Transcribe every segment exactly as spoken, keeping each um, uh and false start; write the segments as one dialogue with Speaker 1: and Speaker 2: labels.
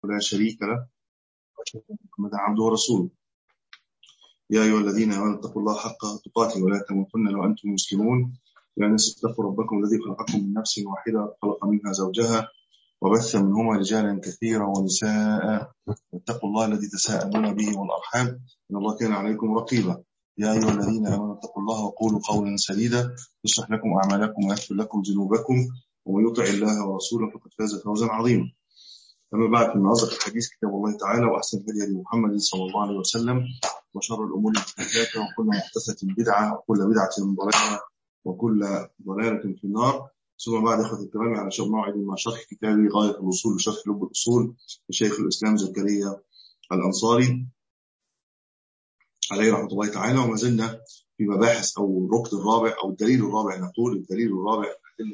Speaker 1: لا شريك له وأشهد أن محمدا عبده ورسوله. يا أيها الذين آمنوا اتقوا الله حق تقاته ولا تموتن إلا وأنتم مسلمون. يا الناس اتقوا ربكم الذي خلقكم من نفس واحدة خلق منها زوجها وبث منهما رجالا كثيرا ونساء واتقوا الله الذي تساءلون به والأرحام إن الله كان عليكم رقيبا. يا أيها الذين آمنوا اتقوا الله وقولوا قولا سديدا يصلح لكم أعمالكم ويغفر لكم ذنوبكم ومن يطع الله ورسوله فقد فاز فوزا عظيما. أما بعد، من أصدق الحديث كتاب الله تعالى وأحسن الهدي هدي محمد صلى الله عليه وسلم وشر الأمور محدثاتها وكل محدثة بدعة وكل بدعة ضلالة وكل ضلالة في النار. ثم بعد إخوة الكرام، على شر موعد مع شرح كتابي غاية الوصول لشرح لب الأصول لشيخ الإسلام زكريا الأنصاري عليه رحمة الله تعالى، وما زلنا في مباحث أو الركن الرابع أو الدليل الرابع. نقول الدليل الرابع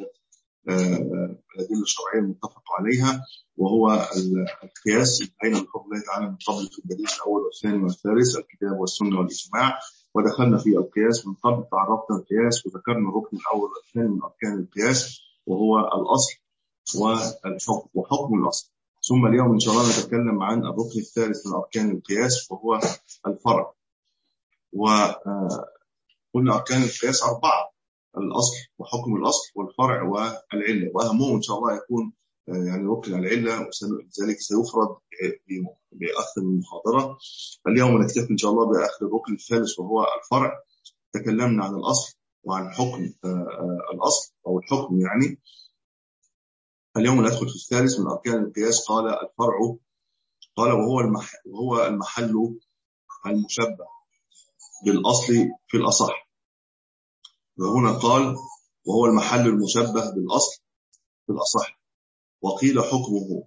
Speaker 1: الأدلة الشرعية المتفق عليها، وهو القياس. انتهينا بفضل الله تعالى من قبل في الدليل الأول والثاني والثالث الكتاب والسنة والإجماع، ودخلنا في القياس من قبل. تعرفنا القياس وذكرنا الركن الأول والثاني من أركان القياس وهو الأصل والحكم وحكم الأصل. ثم اليوم إن شاء الله نتكلم عن الركن الثالث من أركان القياس وهو الفرع. وقلنا أركان القياس أربعة: الأصل وحكم الأصل والفرع والعلة، وأهمهم إن شاء الله يكون يعني ركن العلة، وذلك سيفرد بأكثر من محاضرة. اليوم نكتفي إن شاء الله بآخر الركن الثالث وهو الفرع. تكلمنا عن الأصل وعن حكم الأصل أو الحكم يعني. اليوم ندخل في الثالث من أركان القياس. قال الفرع، قال وهو المح وهو المحل المشبه بالأصل في الأصح. وهنا قال وهو المحل المشبه بالأصل في الأصح، وقيل حكمه.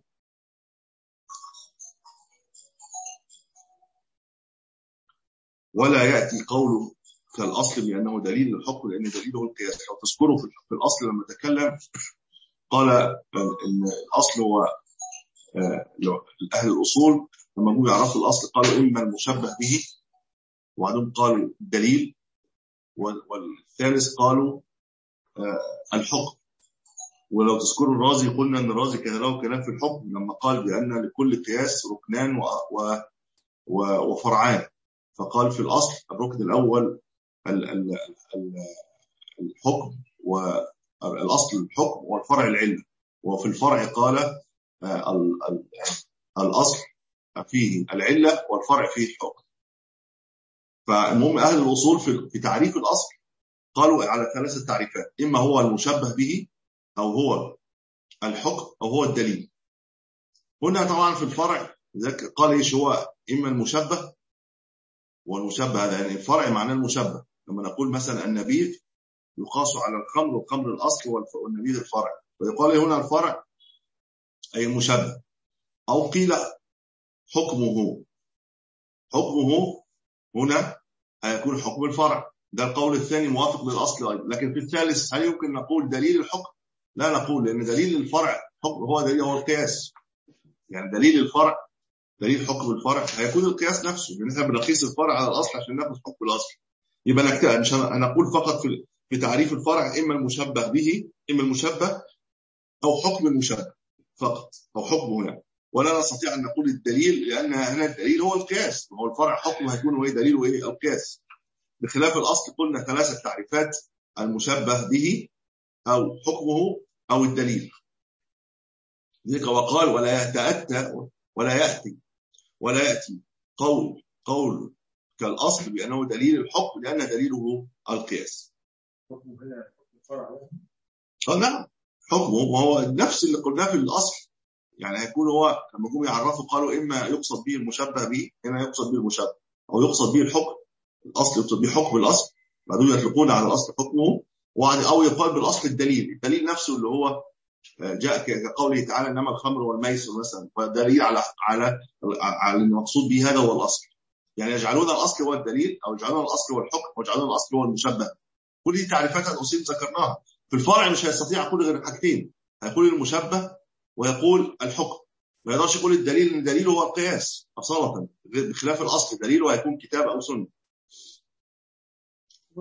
Speaker 1: ولا يأتي قوله كالأصل بأنه دليل للحكم، لأن دليله القياس. لو تذكروا في الأصل لما تكلم قال إن الأصل هو أهل الأصول لما جوا يعرفوا الأصل قالوا إما المشبه به، وبعدين قالوا الدليل، والثالث قالوا الحكم. ولو تذكروا الرازي قلنا أن الرازي كان له كلام في الحكم لما قال بأن لكل قياس ركنان و... و... و... وفرعان. فقال في الأصل الركن الأول ال... ال... ال... الحكم، والأصل الحكم والفرع العلم. وفي الفرع قال ال... ال... الأصل فيه العلة والفرع فيه الحكم. فالمهم أهل الأصول في... في تعريف الأصل قالوا على ثلاثة تعريفات: إما هو المشبه به، أو هو الحكم، أو هو الدليل. هنا طبعا في الفرع قال إيش هو إما المشبه والمشبه هذا، يعني الفرع معناه المشبه. لما نقول مثلا النبيذ يقاس على الخمر، والخمر الأصل والنبيذ الفرع، ويقال هنا الفرع أي المشبه. أو قيل حكمه، حكمه هنا هيكون حكم الفرع. ده القول الثاني موافق للأصل أيضا. لكن في الثالث هل يمكن نقول دليل الحكم؟ لا نقول، لأن دليل الفرع حكم هو دليل هو القياس. يعني دليل الفرع دليل حكم الفرع هيكون القياس نفسه، لأن احنا بنقيس الفرع على الأصل عشان ناخد حكم الأصل. يبقى نكتب مش هنقول فقط في في تعريف الفرع إما المشبه به، إما المشبه أو حكم المشبه فقط، أو حكمه يعني. ولا نستطيع أن نقول الدليل، لأن هنا الدليل هو القياس، وهو الفرع حكمه هيكون ايه دليله ايه القياس. بخلاف الأصل قلنا ثلاثة تعريفات: المشبه به أو حكمه أو الدليل. ذلك وقال ولا يتأتى ولا يأتي ولا يأتي قول قول كالأصل بأنه دليل الحكم، لأن دليله القياس. حكمه هنا الفرع. اه نعم، حكمه وهو نفس اللي قلناه في الأصل. يعني هيكون هو لما جم يعرفوا قالوا إما يقصد به المشبه به، إما يقصد به المشبه، أو يقصد به الحكم. الأصل يقصد به حكم الأصل، بعدين يطلقون على الأصل حكمه، أو يقال بالأصل الدليل. الدليل نفسه اللي هو جاء كقوله تعالى إنما الخمر والميسر مثلا، فدليل على على على المقصود به هذا هو الأصل. يعني يجعلون الأصل هو الدليل، أو يجعلون الأصل هو الحكم، ويجعلون الأصل هو المشبه. كل دي تعريفات الأصول ذكرناها. في الفرع مش هيستطيع يقول غير حاجتين: هيقول المشبه ويقول الحكم. ما يقدرش يقول الدليل، ان دليله هو القياس اصاله، بخلاف الاصل دليله هيكون كتاب او سنه.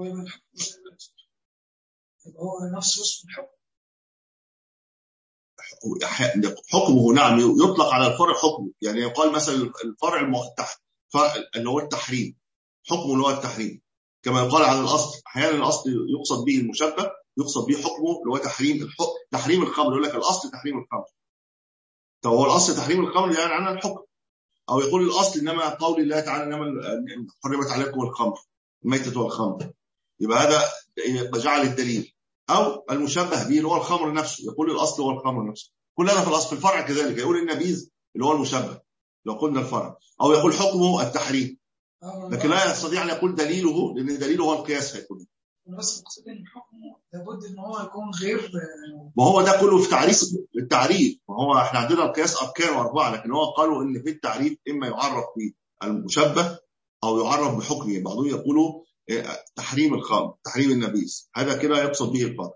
Speaker 2: هو نفسه اسم الحكم.
Speaker 1: حكمه نعم يطلق على الفرع حكمه، يعني يقال مثلا الفرع اللي هو التحريم، حكمه اللي هو التحريم، كما يقال على الأصل أحيانا الأصل يقصد به المشبه، يقصد به حكمه اللي هو تحريم تحريم الخمر، يقول لك الأصل تحريم الخمر. طب هو الأصل تحريم الخمر يعني عنها الحكم، أو يقول الأصل إنما قول الله تعالى إنما حرمت عليكم الخمر الميتة والخمر، يبقى هذا جعل الدليل. أو المشبه به اللي هو الخمر نفسه، يقول الأصل هو الخمر نفسه. كل هذا في الأصل. في الفرع كذلك يقول النبيذ اللي هو المشبه لو قلنا الفرع، أو يقول حكمه التحريم، لكن لا يستطيع أن يقول دليله، لأن دليله هو القياس هيكون.
Speaker 2: بس اقصد ان حكمه لابد ان هو يكون غير،
Speaker 1: ما هو ده كله في تعريف التعريف. ما هو احنا عندنا القياس اركان واربعه، لكن هو قالوا ان في التعريف اما يعرف بالمشبه او يعرف بحكمه. بعضهم يقولوا تحريم الخمر، تحريم النبيذ، هذا كده يقصد به الفرق.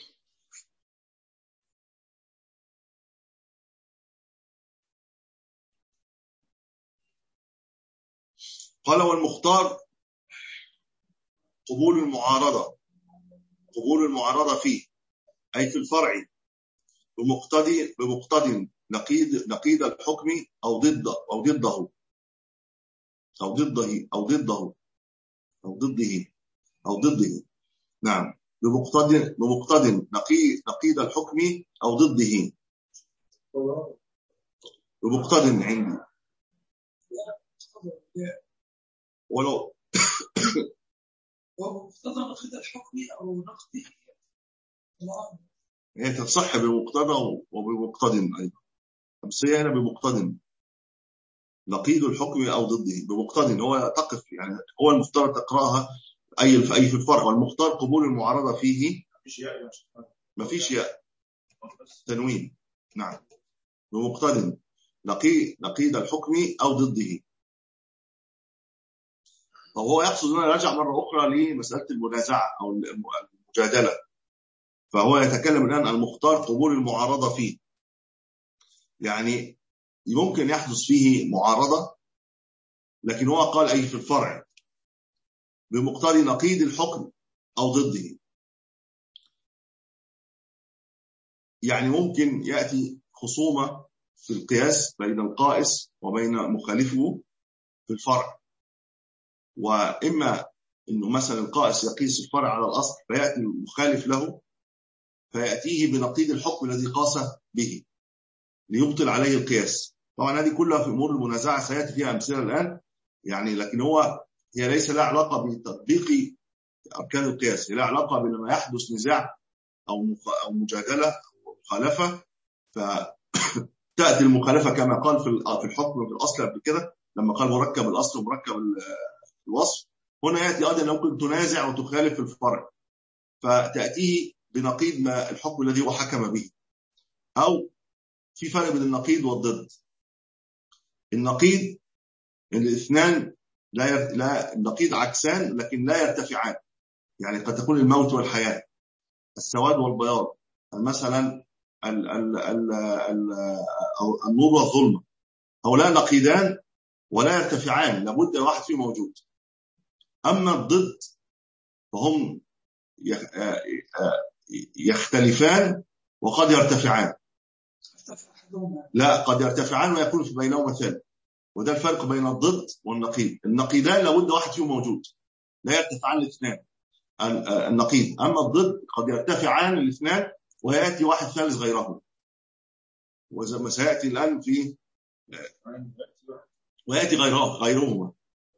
Speaker 1: قال والمختار قبول المعارضه، قبول المعارضه فيه اي في الفرع بمقتضي بمقتضي نقيض نقيض الحكم او ضد او ضده او ضده او ضده او ضده او ضده نعم بمقتضي بمقتضي نقيض نقيض الحكم او ضده بمقتضي عندي ولو
Speaker 2: ومقتضى نقيض الحكم او نقضه
Speaker 1: هي تصح بمقتضى وبمقتضى ايضا، بس هي هنا بمقتضى نقيض الحكم او ضده بمقتضى، هو تقف يعني هو المفترض تقراها اي في اي في الفرع. والمختار قبول المعارضه فيه ما فيش ياء تنوين نعم بمقتضى نقيض نقيض الحكم او ضده. فهو يقصد أن يرجع مرة أخرى لمسألة المنازعة أو المجادلة، فهو يتكلم الآن المختار قبول المعارضة فيه، يعني يمكن يحدث فيه معارضة، لكن هو قال أي في الفرع بمقتضى نقيض الحكم أو ضده. يعني ممكن يأتي خصومة في القياس بين القائس وبين مخالفه في الفرع، وإما إنه مثلا القائس يقيس الفرع على الأصل فيأتي المخالف له فيأتيه بنقيض الحكم الذي قاس به ليبطل عليه القياس. طبعا هذه كلها في أمور المنازعة سيأتي فيها أمثلة الآن يعني، لكن هو هي ليس لها علاقة بتطبيق أركان القياس، هي لها علاقة بما يحدث نزاع أو أو مجادلة أو مخالفة، فتأتي المخالفة كما قال في الحكم في الأصل قبل كده لما قال مركب الأصل ومركب الوصف، هنا يأتي أيضا ممكن تنازع وتخالف في الفرع فتأتيه بنقيض ما الحكم الذي هو حكم به. أو في فرق بين النقيض والضد. النقيض الاثنان لا يرت... لا النقيض عكسان لكن لا يرتفعان، يعني قد تكون الموت والحياة، السواد والبياض، مثلا ال... ال... ال... ال... أو النور والظلمة، هؤلاء نقيضان ولا يرتفعان، لابد واحد فيه موجود. أما الضد فهم يختلفان وقد يرتفعان، لا قد يرتفعان ويكون في بينهما ثالث، وده الفرق بين الضد والنقيض. النقيضان لابد واحد فيهم موجود، لا يرتفعان الاثنان النقيض. أما الضد قد يرتفعان الاثنان ويأتي واحد ثالث غيره، وزي ما سيأتي الآن في ويأتي غيره غيرهما،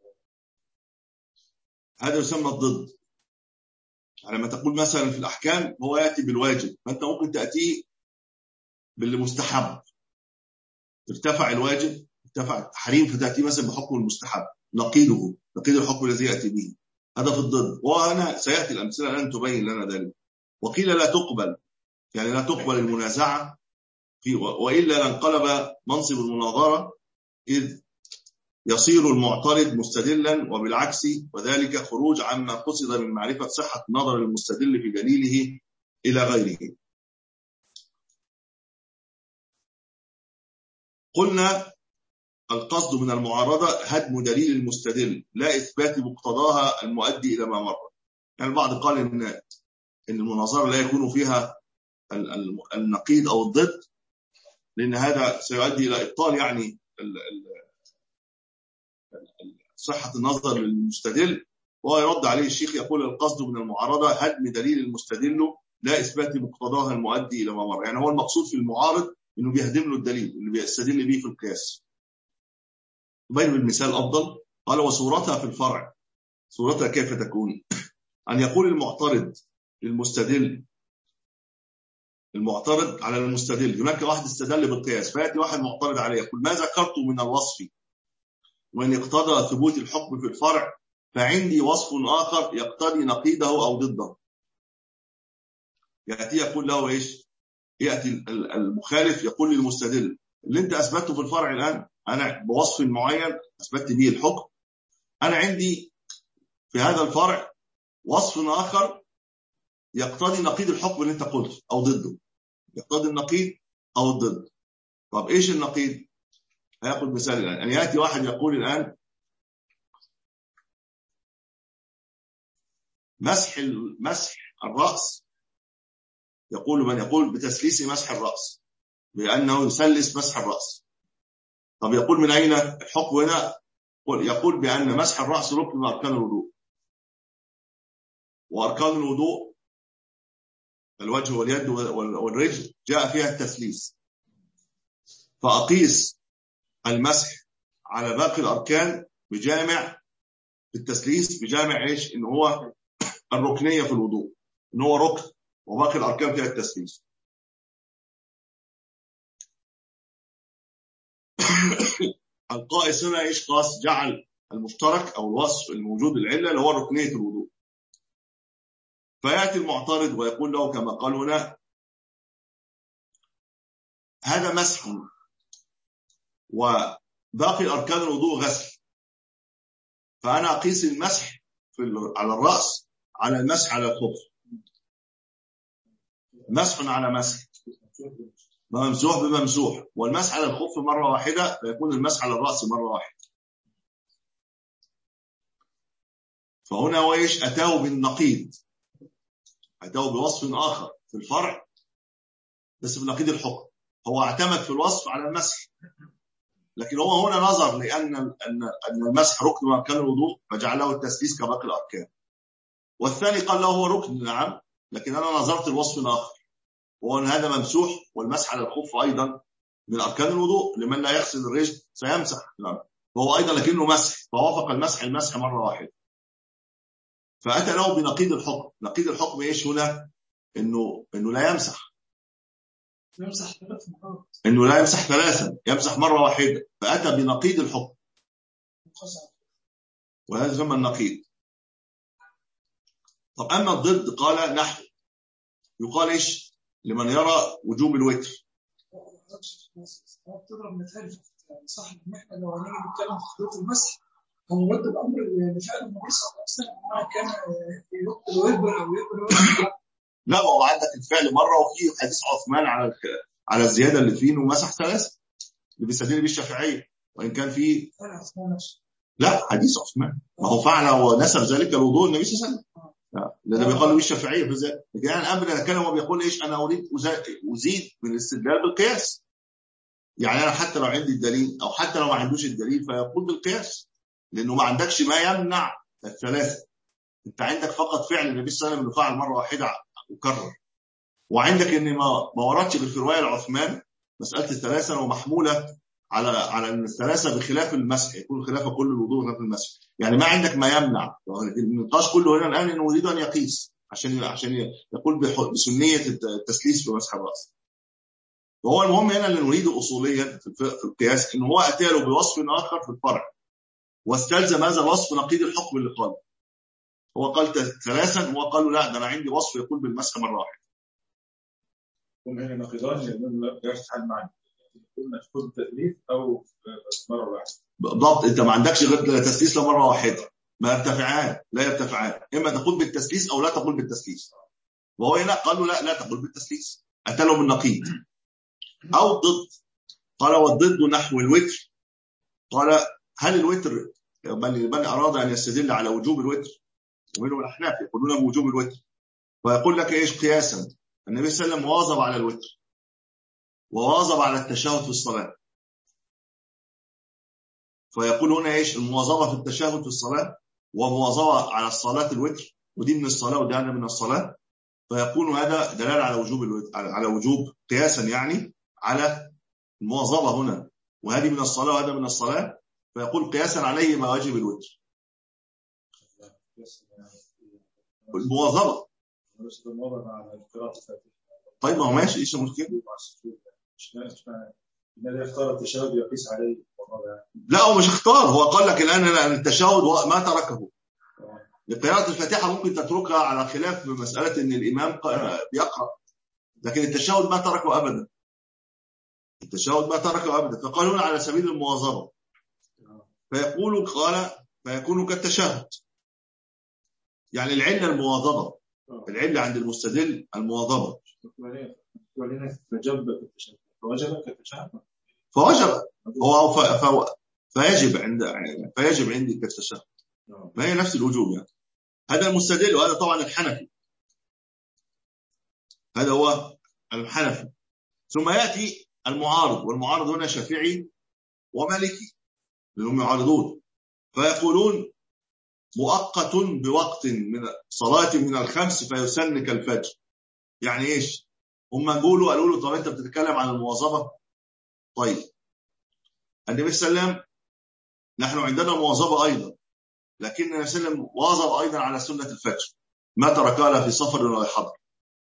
Speaker 1: هذا يسمى الضد. لما تقول مثلا في الأحكام هو يأتي بالواجب، فأنت ممكن تأتيه بالمستحب، ارتفع الواجب ارتفع التحريم فتأتي مثلا بحكم المستحب نقيضه، نقيض الحكم الذي يأتي به، هذا في الضد. وأنا سيأتي الأمثلة لن تبين لنا ذلك. وقيل لا تقبل، يعني لا تقبل المنازعة فيه، وإلا لانقلب منصب المناظرة إذ يصير المعترض مستدلا، وبالعكس وذلك خروج عما قصد من معرفة صحة نظر المستدل في دليله إلى غيره. قلنا القصد من المعارضة هدم دليل المستدل لا إثبات مقتضاها المؤدي إلى ما مر. يعني البعض قال إن إن المناظرة لا يكون فيها النقيض أو الضد لأن هذا سيؤدي إلى إبطال يعني صحة النظر للمستدل. وهو يرد عليه الشيخ يقول القصد من المعارضة هدم دليل المستدل لا إثبات مقتضاها المؤدي إلى ما مر. يعني هو المقصود في المعارض إنه بيهدم له الدليل اللي بيستدل به في القياس. يبين بالمثال أفضل. قال وصورتها في الفرع، صورتها كيف تكون؟ أن يقول المعترض للمستدل، المعترض على المستدل، هناك واحد استدل بالقياس فيأتي واحد معترض عليه يقول ما ذكرت من الوصف وإن اقتضى ثبوت الحكم في الفرع فعندي وصف آخر يقتضي نقيضه أو ضده. يأتي يقول له إيش؟ يأتي المخالف يقول للمستدل اللي أنت أثبته في الفرع الآن أنا بوصف معين أثبت به الحكم، أنا عندي في هذا الفرع وصف آخر يقتضي نقيض الحكم اللي أنت قلته أو ضده، يقتضي النقيض أو الضد. طب إيش النقيض؟ هياخد مثال الآن. أن يأتي واحد يقول الآن مسح مسح الرأس، يقول من يقول بتسليس مسح الرأس بأنه يسلس مسح الرأس. طب يقول من أين الحكم هنا؟ يقول بأن مسح الرأس ركن من أركان الوضوء، وأركان الوضوء الوجه واليد والرجل جاء فيها التسليس، فأقيس المسح على باقي الأركان بجامع التسليس بجامع إيش؟ إن هو الركنية في الوضوء، إن هو ركن وباقي الأركان فيها التسليس. القائس هنا إيش قاس؟ جعل المشترك أو الوصف الموجود العلة اللي هو ركنية الوضوء. فيأتي المعترض ويقول له كما قال هنا هذا مسح وباقي أركان الوضوء غسل، فأنا أقيس المسح في على الرأس على المسح على الخف، مسح على مسح، ممسوح بممسوح، والمسح على الخف مرة واحدة فيكون المسح على الرأس مرة واحدة. فهنا هو إيش؟ أتاه بالنقيض، أتاه بوصف آخر في الفرع بس بنقيض الحكم. هو اعتمد في الوصف على المسح، لكن هو هنا نظر لأن أن المسح ركن من أركان الوضوء فجعله التسليس كباقي الأركان. والثاني قال له هو ركن نعم، لكن أنا نظرت الوصف آخر وهو أن هذا ممسوح، والمسح على الخف أيضا من أركان الوضوء، لمن لا يغسل الرجل سيمسح نعم، وهو أيضا لكنه مسح، فوافق المسح المسح مرة واحدة. فأتى له بنقيض الحكم. نقيض الحكم إيش هنا؟ إنه إنه لا يمسح،
Speaker 2: يمسح ثلاث مرات،
Speaker 1: إنه لا يمسح ثلاثا، يمسح مرة واحدة، فأتى بنقيض الحكم، وهذا ثم النقيض. طب أما الضد قال نحو، يقال إيش لمن يرى وجوب الوتر؟
Speaker 2: تضرب مثال صاحب المحنة لو هنيجي نتكلم في خطوط المسح هنرد الأمر لفعل النبي صلى الله عليه وسلم ما كان يقتل ويكبر أو يكبر.
Speaker 1: لا، هو عندك الفعل مرة، وفي حديث عثمان على على الزيادة اللي فيه إنه مسح ثلاثة اللي بيستدل به الشافعية، وإن كان فيه لا حديث عثمان ما هو فعل ونسب ذلك الوضوء النبي صلى الله عليه وسلم، لأنه بيقال به الشافعية في ذلك. لكن يعني قبل أتكلم هو بيقول إيش؟ أنا أريد أزيد من الاستدلال بالقياس. يعني أنا حتى لو عندي الدليل أو حتى لو ما عندوش الدليل فيقول بالقياس، لأنه ما عندكش ما يمنع الثلاثة. أنت عندك فقط فعل النبي صلى الله عليه وسلم فعل مرة واحدة وكرر، وعندك إن ما ما وردش غير في رواية العثمان مسألة الثلاثة ومحمولة على على الثلاثة بخلاف المسح، يكون خلاف كل الوضوء خلاف المسح. يعني ما عندك ما يمنع. النقاش كله هنا الآن إنه يريد أن يقيس عشان عشان يقول بسنية التسليس في مسح الرأس. وهو المهم هنا اللي نريده أصوليا في القياس إنه هو أتى له بوصف آخر في الفرع واستلزم هذا الوصف نقيض الحكم اللي قال. هو قال ثلاثا وهو قال لا ده أنا عندي وصف يقول بالمسح مرة واحدة.
Speaker 3: هم هنا نقيضان لا يستحل معنا، قلنا تكون التثليث أو مرة واحدة.
Speaker 1: بالضبط، أنت ما عندكش غير تسليس لمرة واحدة، ما يرتفعان لا يرتفعان، إما تقول بالتسليس أو لا تقول بالتسليس. وهو هنا قالوا لا لا تقول بالتسليس، أتى له بالنقيض. أو الضد، قال والضد نحو الوتر. قال هل الوتر من أراد أن يستدل على وجوب الوتر، ومنهم الأحناف يقولون بوجوب الوتر، ويقول لك إيش قياسا النبي صلى الله عليه وسلم واظب على الوتر، وواظب على التشهد في الصلاة. فيقول هنا ايش؟ المواظبة في التشهد في الصلاة ومواظبة على الصلاة الوتر، ودي من الصلاة ودي من الصلاة، فيكون هذا دلالة على وجوب الوتر، على وجوب قياسا يعني على المواظبة هنا، وهذه من الصلاة وهذا من الصلاة، فيقول قياسا عليه ما واجب الوتر. المواظبة. طيب ما هو ماشي، ايش المشكلة؟
Speaker 3: الذي اختار التشهد يقيس عليه.
Speaker 1: لا هو مش اختار، هو قال لك الآن التشهد ما تركه. قراءة الفاتحة ممكن تتركها على خلاف بمسألة ان الإمام بيقرأ، لكن التشهد ما تركه أبدا. التشهد ما تركه أبدا، فقال هنا على سبيل المواظبة، فيقول قال فيكون كالتشهد، يعني العلة المواظبة، العلة عند المستدل المواظبة.
Speaker 3: ولنا فجب التشهد فوجب كالتشهد
Speaker 1: فوجب هو ف... فيجب عند فيجب عندي كالتشهد، فهي نفس الوجوب يعني. هذا المستدل، وهذا طبعا الحنفي، هذا هو الحنفي. ثم يأتي المعارض، والمعارض هنا شافعي ومالكي لهم يعارضون، فيقولون مؤقت بوقت من صلاة من الخمس فيسن كالفجر. يعني ايش؟ هم قالوا قالوا له طب انت بتتكلم عن المواظبة، طيب النبي صلى الله عليه وسلم نحن عندنا مواظبة أيضا، لكن النبي صلى الله عليه وسلم واظب أيضا على سنة الفجر ما تركها لا في سفر ولا حضر.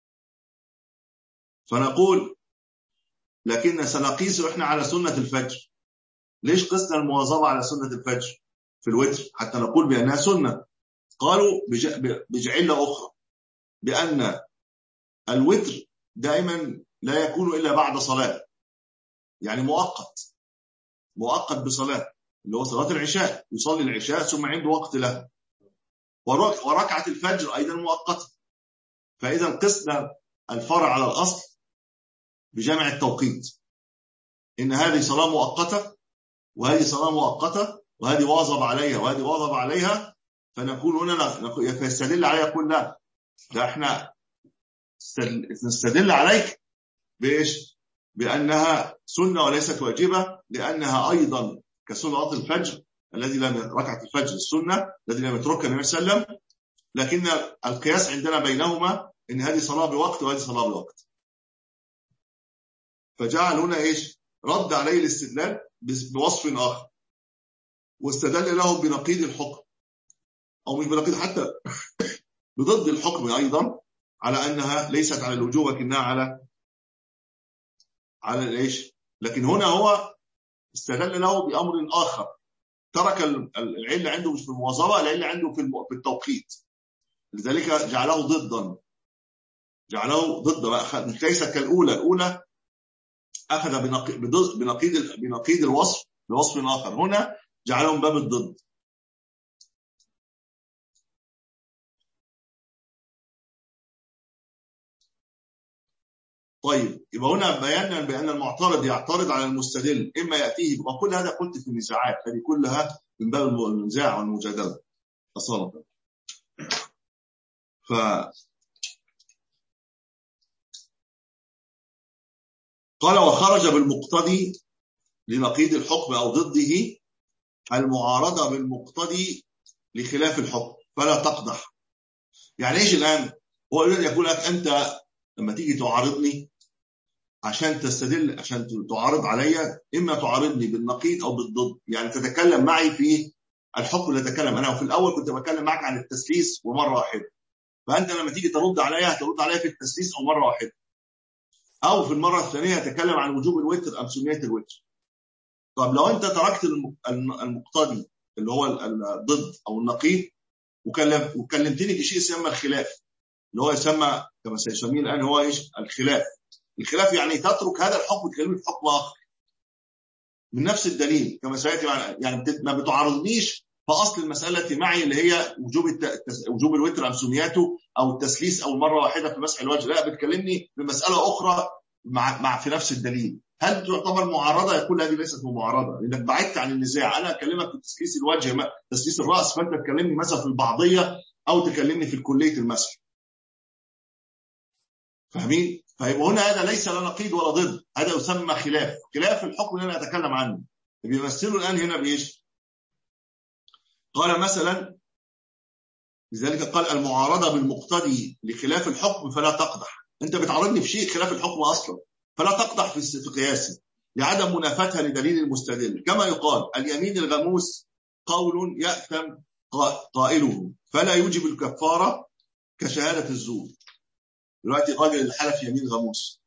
Speaker 1: فنقول لكن سنقيس احنا على سنة الفجر. ليش قسنا المواظبة على سنة الفجر في الوتر حتى نقول بأنها سنة؟ قالوا بجعلة أخرى، بأن الوتر دائما لا يكون إلا بعد صلاة، يعني مؤقت مؤقت بصلاة، اللي هو صلاة العشاء، يصلي العشاء ثم عنده وقت له، وركعة الفجر أيضا مؤقتة. فإذا قسنا الفرع على الأصل بجمع التوقيت، إن هذه صلاة مؤقتة وهذه صلاة مؤقتة، وهذه واظب عليها وهذه واظب عليها، فنقول هنا فيستدل عليها يقول لا ده احنا نستدل عليك بإيش؟ بأنها سنة وليست واجبة، لأنها أيضا كصلاة الفجر الذي لم ركعة الفجر السنة الذي لم يتركها النبي صلى الله عليه وسلم، لكن القياس عندنا بينهما إن هذه صلاة بوقت وهذه صلاة بوقت. فجعل هنا إيش؟ رد عليه الاستدلال بوصف آخر، واستدل له بنقيض الحكم، أو مش بنقيض حتى بضد الحكم أيضا، على أنها ليست على الوجوب لكنها على على الإيش. لكن هنا هو استدل له بأمر آخر، ترك العلة عنده مش في المواظبة، العلة عنده في التوقيت، لذلك جعله ضدا، جعله ضد، مش ليس كالأولى. الأولى أخذ بنقيض بنقيض الوصف بوصف آخر، هنا جعلهم باب الضد. طيب يبقى هنا بيانا بأن المعترض يعترض على المستدل، إما يأتيه، وكل هذا قلت في النزاعات، هذه كلها من باب النزاع والمجادلة أصلا. ف قال وخرج بالمقتضي لنقيض الحكم أو ضده المعارضة بالمقتضي لخلاف الحكم فلا تقدح. يعني إيش الآن؟ هو يقول لك أنت لما تيجي تعارضني عشان تستدل، عشان تعارض عليا، إما تعارضني بالنقيض أو بالضد، يعني تتكلم معي في الحكم اللي أتكلم أنا. وفي الأول كنت بتكلم معك عن التسليس ومرة واحدة، فأنت لما تيجي ترد عليا هترد عليا في التسليس أو مرة واحدة، أو في المرة الثانية هتكلم عن وجوب الوتر أم سنية الوتر. طب لو أنت تركت المقتضي اللي هو الضد أو النقيض وكلمتني في شيء يسمى الخلاف، اللي هو يسمى كما سيسميه الآن هو إيش؟ الخلاف. الخلاف يعني تترك هذا الحكم وتكلمني في حكم آخر من نفس الدليل كما سيأتي، يعني ما بتعارضنيش في أصل المسألة معي اللي هي وجوب التس... وجوب الوتر أم سنياته أو التسليس أو مرة واحدة في مسح الوجه، لا بتكلمني بمسألة أخرى مع... مع في نفس الدليل. هل تعتبر معارضة؟ يقول هذه ليست معارضة، لأنك بعدت عن النزاع. أنا أكلمك في تسليس الوجه ما... تسليس الرأس، فأنت تكلمني مثلا في البعضية أو تكلمني في كلية المسح. فاهمين؟ فيبقى هنا هذا ليس لا نقيض ولا ضد، هذا يسمى خلاف، خلاف الحكم اللي انا اتكلم عنه. بيمثله الان هنا بايش؟ قال مثلا، لذلك قال المعارضه بالمقتضي لخلاف الحكم فلا تقدح. انت بتعارضني في شيء خلاف الحكم اصلا، فلا تقدح في قياسه لعدم منافتها لدليل المستدل. كما يقال اليمين الغموس قول يأثم قائله فلا يوجب الكفاره كشهاده الزور. دلوقتي راجل اللي حلف يمين غموس،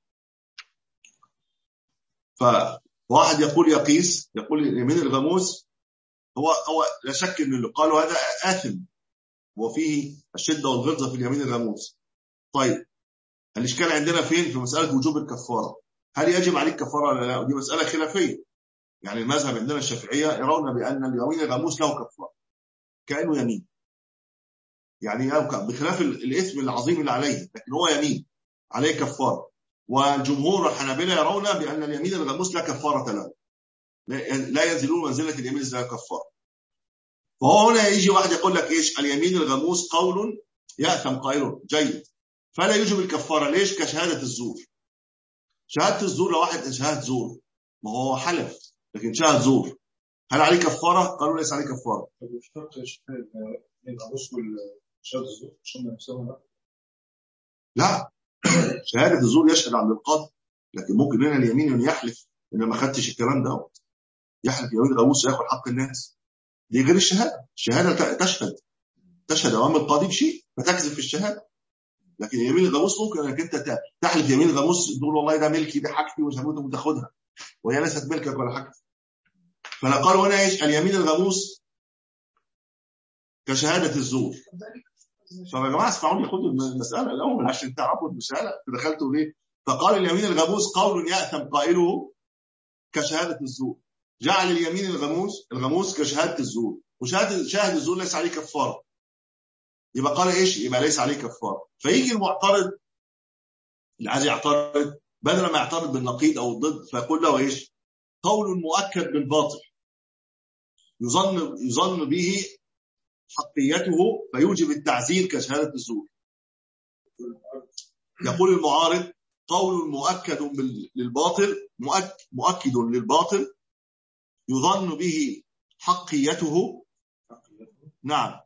Speaker 1: فواحد يقول يقيس، يقول اليمين الغموس هو هو لا شك ان اللي قالوا هذا آثم وفيه الشده والغلظه في اليمين الغموس. طيب الاشكال عندنا فين؟ في مساله وجوب الكفاره. هل يجب عليك كفاره ولا لا؟ دي مساله خلافيه. يعني المذهب عندنا الشافعيه يرون بان اليمين الغموس له كفاره كانه يمين، يعني بخلاف الاثم العظيم اللي عليه، لكن هو يمين عليه كفاره. والجمهور الحنابلة يرون بان اليمين الغموس لا كفاره له، لا ينزلون منزله اليمين لا كفاره. فهو هنا يجي واحد يقول لك ايش؟ اليمين الغموس قول يأثم قائله، جيد، فلا يوجب الكفاره. ليش؟ كشهاده الزور. شهاده الزور لو واحد شهاده زور، ما هو حلف لكن شهاده زور، هل عليه كفاره؟ قالوا ليس عليه كفاره.
Speaker 3: طب اشترط الغموس والشهاده الزور عشان نفسها؟
Speaker 1: لا، شهاده الزور يشهد عند القاضي، لكن ممكن هنا اليمين يحلف ان ما خدتش الكلام ده، يحلف يمين غموس ياخد حق الناس. دي غير الشهاده. الشهاده تشهد تشهد امام القاضي بشيء فتكذب في الشهاده، لكن يمين الغموس ممكن انك انت تحلف يمين الغموس تقول والله ده ملكي، ده حاجتي ومش هموت وتاخدها وهي ليست ملكك ولا حاجتك. فلا قالوا هنا ايش؟ اليمين الغموس كشهاده الزور. طب يا جماعه اسمعوني، خدوا المساله الاول عشان تعرفوا المساله دخلتوا ليه. فقال اليمين الغموس قول يأثم قائله كشهاده الزور، جعل اليمين الغموس الغموس كشهاده الزور، وشهاده شاهد الزور ليس عليه كفاره. يبقى قال ايش؟ يبقى ليس عليه كفاره. فيجي المعترض اللي عايز يعترض بدل ما يعترض بالنقيض او الضد فيقول له ايش؟ قول مؤكد بالباطل يظن يظن به حقيته فيوجب التعزير كشهاده الزور. يقول المعارض قول مؤكد للباطل مؤكد للباطل يظن به حقيته. نعم،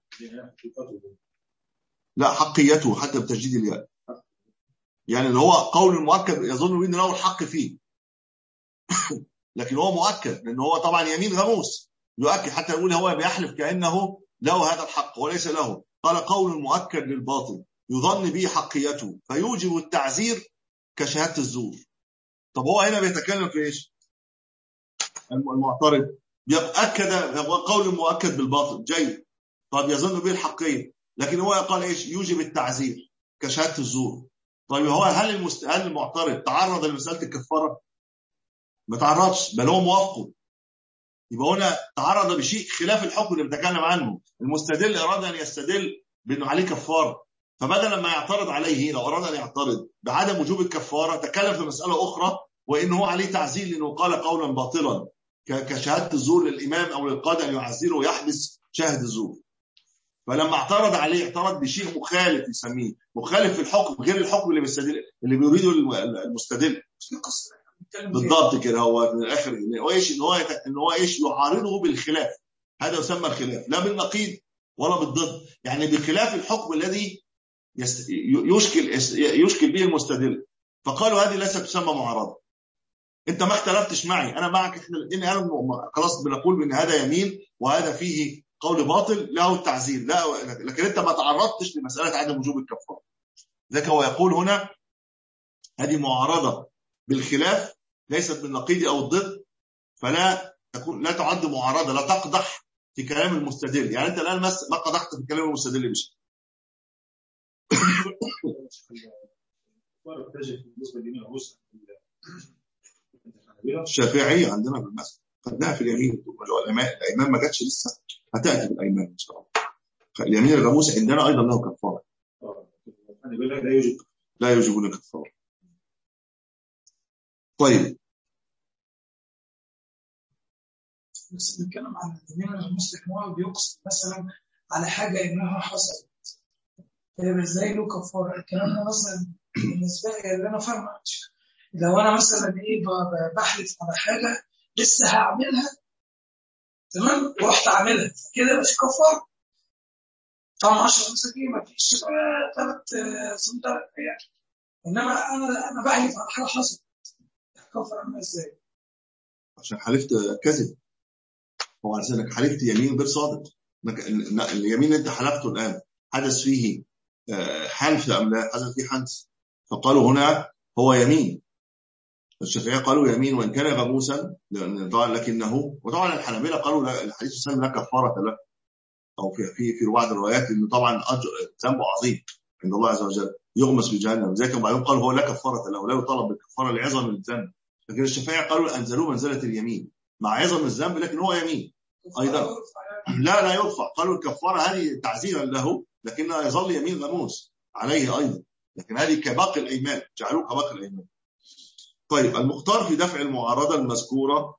Speaker 1: لا حقيته حتى بتجديد الياء، يعني اللي هو قول المؤكد يظن به ان له الحق فيه لكن هو مؤكد لان هو طبعا يمين غموس يؤكد، حتى يقول هو بيحلف كانه له هذا الحق وليس له. قال قول مؤكد للباطل يظن به حقيته فيوجب التعزير كشهاده الزور. طب هو هنا بيتكلم في ايش؟ المعترض بيأكد قول مؤكد بالباطل، جيد، طب يظن به الحقيه، لكن هو قال ايش؟ يوجب التعزير كشهاده الزور. طيب هو هل المست... هل المعترض تعرض لمساله الكفاره؟ ما تعرضش، بل هو موافقه. يبقى هنا تعرض بشيء خلاف الحكم اللي بنتكلم عنه. المستدل اراد ان يستدل بانه عليه كفاره، فبدل ما يعترض عليه لو اراد ان يعترض بعدم وجوب الكفاره تكلم في مساله اخرى وانه هو عليه تعزير لانه قال قولا باطلا كشهاده الزور للامام او للقاضي ان يعزره ويحبس شاهد الزور. فلما اعترض عليه اعترض بشيء مخالف، يسميه مخالف في الحكم غير الحكم اللي بيستدل اللي بيريده المستدل. بالضبط كده. هو من الاخر هو ايش؟ ان هو ان هو ايش؟ يعارضه بالخلاف. هذا يسمى الخلاف، لا بالنقيض ولا بالضد، يعني بخلاف الحكم الذي يشكل يشكل به المستدل. فقالوا هذه ليست تسمى معارضه. انت ما اختلفتش معي، انا معك، احنا الاثنين خلاص بنقول بان هذا يمين وهذا فيه قول باطل له التعزير، لا، لكن انت ما تعرضتش لمساله عدم وجوب الكفاره. ذلك هو يقول هنا هذه معارضه بالخلاف ليست بالنقيض او الضد، فلا تكون لا تعد معارضه، لا تقدح في كلام المستدل. يعني انت الان ما قدحت في كلام المستدل بشيء. الشافعيه عندنا في المسجد خدناها في اليمين، الايمان ما جاتش لسه، هتاتي بالايمان ان شاء الله. اليمين الغموس عندنا ايضا له كفاره، لا يوجبون كفاره. طيب
Speaker 2: بس بنتكلم عن اليمين الغموس، هو بيقصد مثلا على حاجه انها حصلت، طيب ازاي له كفاره؟ الكلام ده مثلا بالنسبه لي اللي انا فاهمه، لو انا مثلا ايه بحلف على حاجه لسه هعملها، تمام، ورحت اعملها كده مش كفاره. طبعا عشرة مساكين ما فيش ثلاث صندوق يعني، انما انا انا بحلف على حاجه حصلت، كفاره عامله ازاي؟
Speaker 1: عشان حلفت كذب، هو على انك حلفت يمين غير صادق. اليمين اللي انت حلفته الان حدث فيه حلف ام لا؟ حدث فيه حدث، فقالوا هنا هو يمين. الشافعيه قالوا يمين وان كان غموسا لكنه، وطبعا الحنابلة قالوا لا، الحديث السلام لا كفاره له، او في في في بعض الروايات انه طبعا ذنبه عظيم عند الله عز وجل يغمس في جهنم، زي كما بعضهم قالوا هو لا كفاره له، لا يطالب بالكفاره لعظم الذنب. لكن الشافعيه قالوا انزلوه منزله اليمين مع عظم الذنب، لكن هو يمين ايضا. لا لا يرفع، قالوا الكفاره هذه تعزيرا له، لكنها يظل يمين غموس عليه ايضا، لكن هذه كباقي الايمان، جعلوه كباقي الايمان. طيب المختار في دفع المعارضه المذكوره،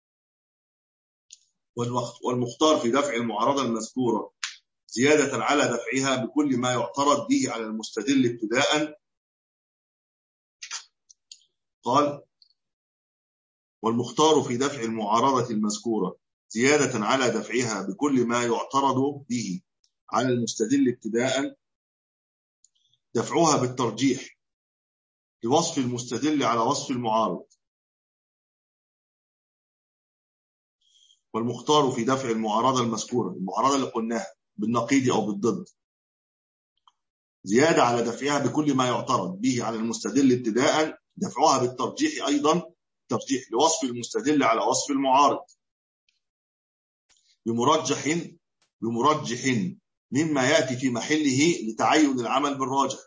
Speaker 1: والمختار في دفع المعارضه المذكوره زيادة على دفعها بكل ما يعترض به على المستدل ابتداء. قال والمختار في دفع المعارضة المذكورة زيادة على دفعها بكل ما يعترض به على المستدل ابتداء دفعها بالترجيح لوصف المستدل على وصف المعارض. والمختار في دفع المعارضة المذكورة، المعارضة اللي قلناها بالنقيض أو بالضد، زيادة على دفعها بكل ما يعترض به على المستدل ابتداء دفعها بالترجيح أيضا، ترجيح لوصف المستدل على وصف المعارض بمرجح بمرجح مما يأتي في محله لتعين العمل بالراجح.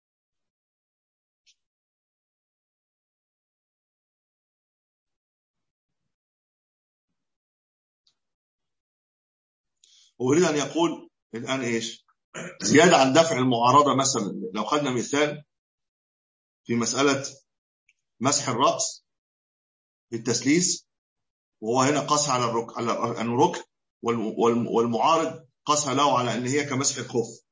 Speaker 1: وأريد أن يقول الآن إيش؟ زيادة عن دفع المعارضة. مثلا لو خدنا مثال في مسألة مسح الرأس بالتسليس، وهو هنا قاس على الركن، على أنه ركن، والمعارض قاسها له على أن هي كمسح الخف.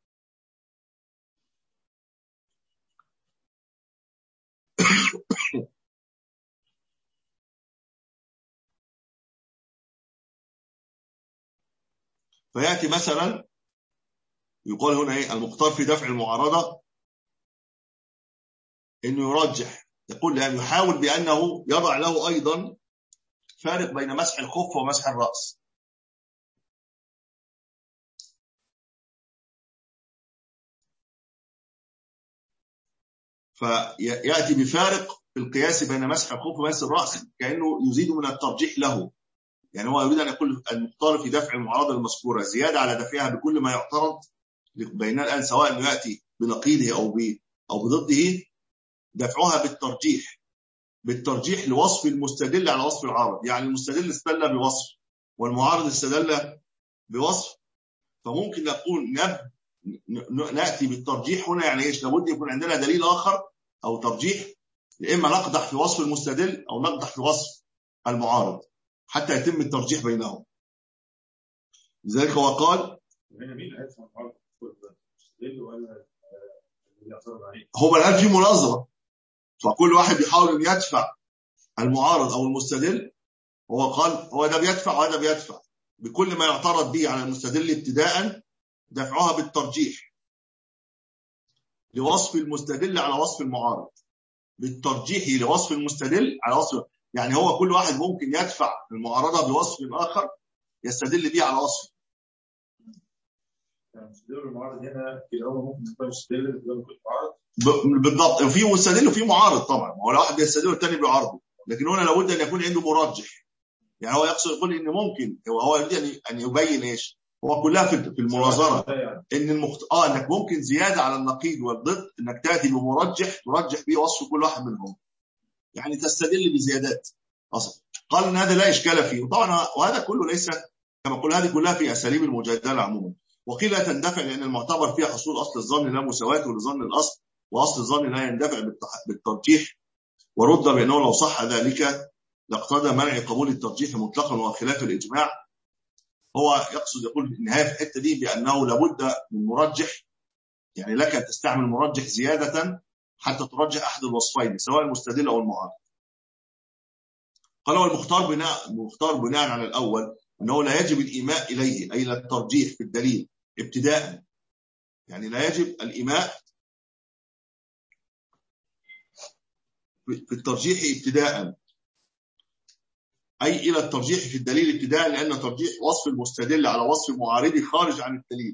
Speaker 1: فيأتي مثلا يقول هنا إيه المختار في دفع المعارضة، إنه يرجح، يقول يعني يحاول بأنه يضع له أيضا فارق بين مسح الخف ومسح الرأس. فيأتي بفارق في القياس بين مسح الخف ومسح الرأس، كأنه يزيد من الترجيح له. يعني هو يريد أن يقول المختار في دفع المعارضة المذكورة زيادة على دفعها بكل ما يعترض بيننا الآن، سواء أنه يأتي بنقيضه أو أو بضده، دفعها بالترجيح، بالترجيح لوصف المستدل على وصف العارض. يعني المستدل استدل بوصف والمعارض استدل بوصف، فممكن نقول نأتي بالترجيح هنا. يعني إيش؟ لابد يكون عندنا دليل آخر أو ترجيح، إما نقدح في وصف المستدل أو نقدح في وصف المعارض حتى يتم الترجيح بينهم. لذلك هو قال هو الآن في مناظرة، فكل واحد بيحاول أن يدفع المعارض أو المستدل. هو قال هو ده بيدفع وهذا بيدفع بكل ما يعترض به على المستدل ابتداء دفعها بالترجيح لوصف المستدل على وصف المعارض، بالترجيح لوصف المستدل على وصف. يعني هو كل واحد ممكن يدفع المعارضة بوصف آخر يستدل به على وصف.
Speaker 3: يعني مستدل المعارض هنا في الأول ممكن يكون مستدل بالمعارض
Speaker 1: بالضبط، وفي مستدل وفي معارض طبعا، هو واحد بيستدل والثاني بيعارضه، لكن هنا لابد ان يكون عنده مرجح. يعني هو يقصد يقول ان ممكن هو هو يريد ان يبين ايش هو كلها في المناظره، ان المخت... اه انك ممكن زياده على النقيض والضد انك تاتي بمرجح ترجح به وصف كل واحد منهم، يعني تستدل بزيادات اصلا. قال ان هذا لا اشكال فيه، وطبعا وهذا كله ليس كما قلنا هذه كلها في اساليب المجادله عموما. وقيل لا تندفع لان المعتبر فيها حصول اصل الظن لا مساواته لظن الاصل، واصل الظن لا يندفع بالترجيح. ورد بانه لو صح ذلك لاقتضى منع قبول الترجيح مطلقا وخلاف الاجماع. هو يقصد يقول في النهايه في الحته دي بانه لابد من مرجح يعني لك أن تستعمل مرجح زيادة حتى ترجح أحد الوصفين سواء المستدل أو المعارض. قال والمختار بناء المختار بناء على الأول أنه لا يجب الإيماء إليه أي الترجيح في الدليل ابتداء، يعني لا يجب الإيماء في الترجيح ابتداء أي إلى الترجيح في الدليل ابتداء، لأن ترجيح وصف المستدل على وصف معارضه خارج عن الدليل.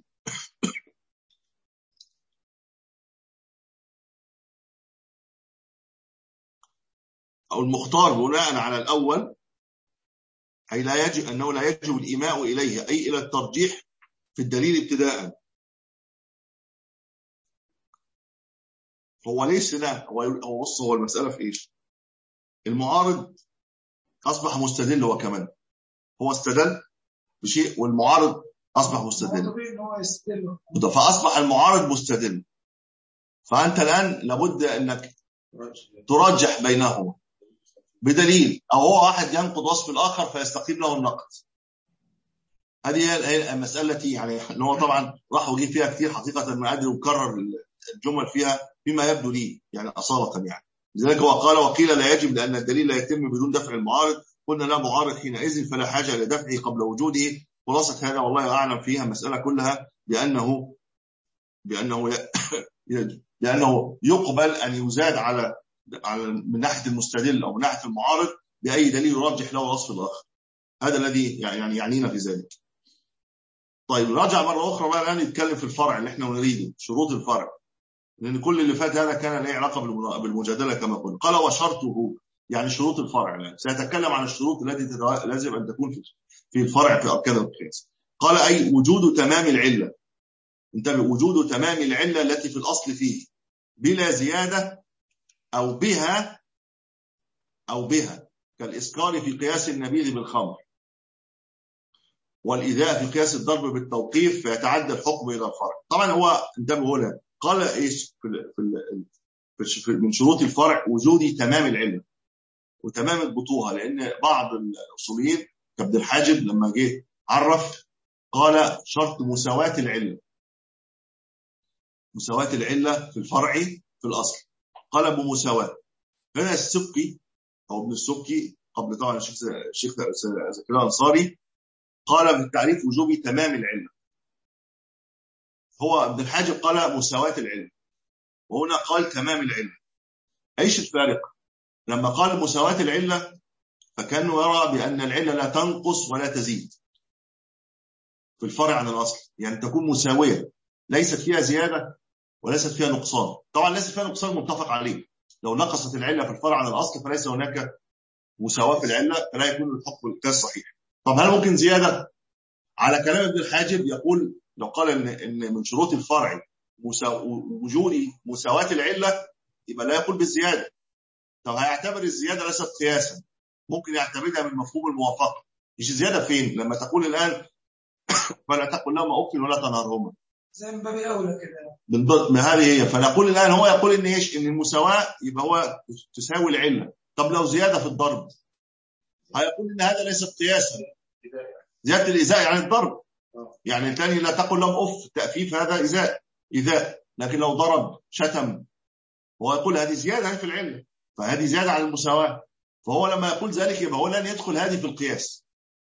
Speaker 1: أو المختار بناء على الأول أي لا يجب أنه لا يجب الإيماء إليه أي إلى الترجيح في الدليل ابتداء. هو ليش لا هو بص هو المسألة في إيش؟ المعارض أصبح مستدل هو كمان، هو استدل بشيء والمعارض أصبح مستدل، فأصبح المعارض مستدل، فأنت الآن لابد أنك ترجح بينهما بدليل، أو هو واحد ينقض وصف الآخر فيستقيم له النقد. هذه هي المسألة التي يعني هو طبعا راح وجيه فيها كثير حقيقة، ما أدري وكرر الجمل فيها بما يبدو لي يعني أصالة يعني. لذلك هو قال وقيل لا يجب لأن الدليل لا يتم بدون دفع المعارض، قلنا لا معارض حينئذ فلا حاجة إلى دفعه قبل وجوده. خلاصة هذا والله أعلم فيها مسألة كلها بأنه بأنه يجب لأنه يقبل أن يزاد على على من ناحية المستدل أو من ناحية المعارض بأي دليل يرجح له وصف الآخر. هذا الذي يعني يعنينا في ذلك. طيب راجع مرة أخرى بقى الآن يتكلم في الفرع اللي احنا نريده، شروط الفرع، لأن كل اللي فات هذا كان له علاقة بالمجادلة كما قلنا. قال وشرطه يعني شروط الفرع الآن سيتكلم عن الشروط التي لازم أن تكون في الفرع في أركان القياس. قال أي وجود تمام العلة، انتبه، وجود تمام العلة التي في الأصل فيه بلا زيادة أو بها أو بها كالإسكار في قياس النبيذ بالخمر والإيذاء في قياس الضرب بالتوقيف فيتعدى الحكم إلى الفرع. طبعا هو انتبه هنا قال إيش في في في من شروط الفرع وجود تمام العلة وتمام البطوها، لأن بعض الأصوليين كابن الحاجب لما جه عرف قال شرط مساواة العلة، مساواة العلة في الفرع في الأصل، قال بمساواة. هنا السبكي أو ابن السبكي قبل طبعا الشيخ الشيخ زكريا الأنصاري قال بالتعريف وجوب تمام العلة، هو ابن الحاجب قال مساواة العلة وهنا قال تمام العلة. ايش الفارق؟ لما قال مساواة العلة فكانه يرى بأن العلة لا تنقص ولا تزيد في الفرع عن الأصل، يعني تكون مساوية ليست فيها زيادة وليست فيها نقصان. طبعا ليست فيها نقصان متفق عليه، لو نقصت العلة في الفرع عن الأصل فليس هناك مساواة في العلة فلا يكون الحكم القياس صحيح. طب هل ممكن زيادة؟ على كلام ابن الحاجب يقول لو قال إن, إن من شروط الفرع وجود مساواة العلة يبقى لا يقول بالزيادة. طب هيعتبر الزيادة ليست قياسا، ممكن يعتبرها من مفهوم الموافقة. مش الزيادة فين؟ لما تقول الآن فلا تقل لهما أف ولا تنهرهما،
Speaker 2: زي من باب أولى كده
Speaker 1: بالضبط، ما هذه هي. فنقول الآن هو يقول إن إيش؟ إن المساواة يبقى هو تساوي العلة. طب لو زيادة في الضرب هيقول إن هذا ليست قياسا، زيادة الإزاء يعني الضرب، يعني الثاني لا تقل لهم أف، تأفيف هذا إزاء إذاء، لكن لو ضرب شتم هو يقول هذه زيادة في العلة، فهذه زيادة على المساواة. فهو لما يقول ذلك يبقى هو لن يدخل هذه في القياس،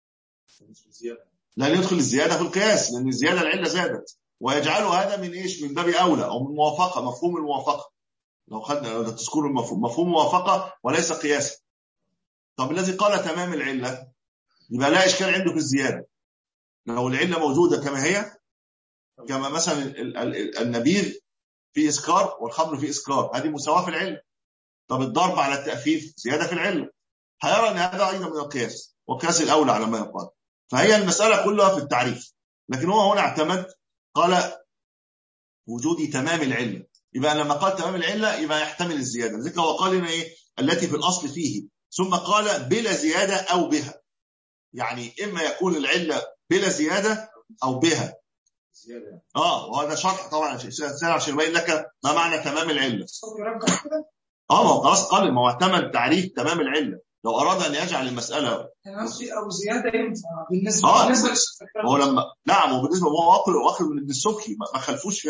Speaker 1: لن يدخل الزيادة في القياس، لأن الزيادة العلة زادت، ويجعله هذا من إيش؟ من باب أولى أو من موافقة، مفهوم الموافقة. لو خدنا لو تذكروا المفهوم مفهوم موافقة وليس قياسا. طب الذي قال تمام العلة يبقى لا إشكال عنده في الزيادة لو العلة موجودة كما هي، كما مثلا النبيذ في إسكار والخمر في إسكار، هذه مساواة في العلة. طب الضرب على التأفيف زيادة في العلة، هيرى أن هذا أيضا من القياس وقياس الأولى على ما يقال. فهي المسألة كلها في التعريف، لكن هو هنا اعتمد قال وجود تمام العلة، يبقى لما قال تمام العلة يبقى يحتمل الزيادة. ذلك هو قال لنا إيه؟ التي في الأصل فيه، ثم قال بلا زيادة أو بها، يعني إما يكون العلة بلا زيادة أو بها زيادة. آه وهذا شرح طبعا عشان يبين لك ما معنى تمام العلة. آه ما هو خلاص قال ما هو اعتمد تعريف تمام العلة. لو أراد أن يجعل المسألة
Speaker 2: أو زيادة ينفع بالنسبة
Speaker 1: آه.
Speaker 2: بالنسبة
Speaker 1: هو لما نعم وبالنسبة هو واقل واقل من ابن السبكي ما خلفوش في هذا،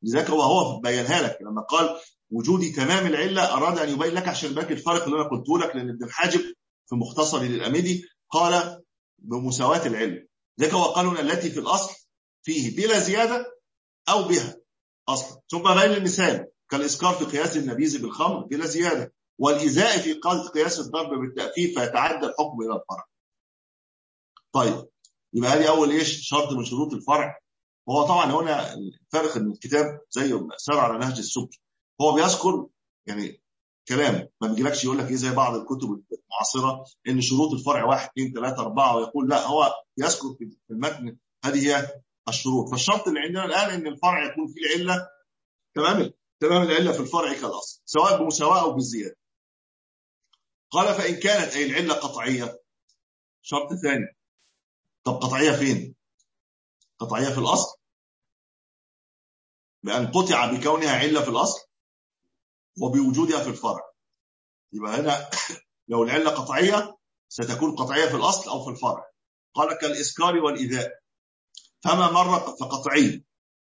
Speaker 1: لذلك هو هو بينها لك لما قال وجودي تمام العلة، أراد أن يبين لك عشان باقي الفرق اللي أنا قلته لك، لأن ابن الحاجب في مختصر للأمدي قال بمساواة العلة. لذلك هو قالوا التي في الأصل فيه بلا زيادة أو بها أصلا، ثم بين المثال كالإسكار في قياس النبيذ بالخمر بلا زيادة، والإزاء في قياس الضرب بالتأفيف فيتعدى الحكم إلى الفرع. طيب يبقى هذه أول إيش شرط من شروط الفرع. هو طبعا هنا الفرق ان الكتاب زي سار على نهج السبل، هو بيذكر يعني كلام ما بيجيلكش يقول لك ايه زي بعض الكتب المعاصره ان شروط الفرع واحد اثنين ثلاثه اربعه ويقول لا، هو يذكر في المتن هذه هي الشروط. فالشرط اللي عندنا الان ان الفرع يكون فيه عله تمام تمام العله في الفرع كالاصل سواء بمساواه او بالزياده. قال فان كانت اي العله قطعيه. شرط ثاني، طب قطعيه فين؟ قطعيه في الاصل بأن قطع بكونها علة في الأصل وبوجودها في الفرع. يبقى هنا لو العلة قطعية ستكون قطعية في الأصل أو في الفرع. قال كالإسكار والإذاء، فما مر فقطعي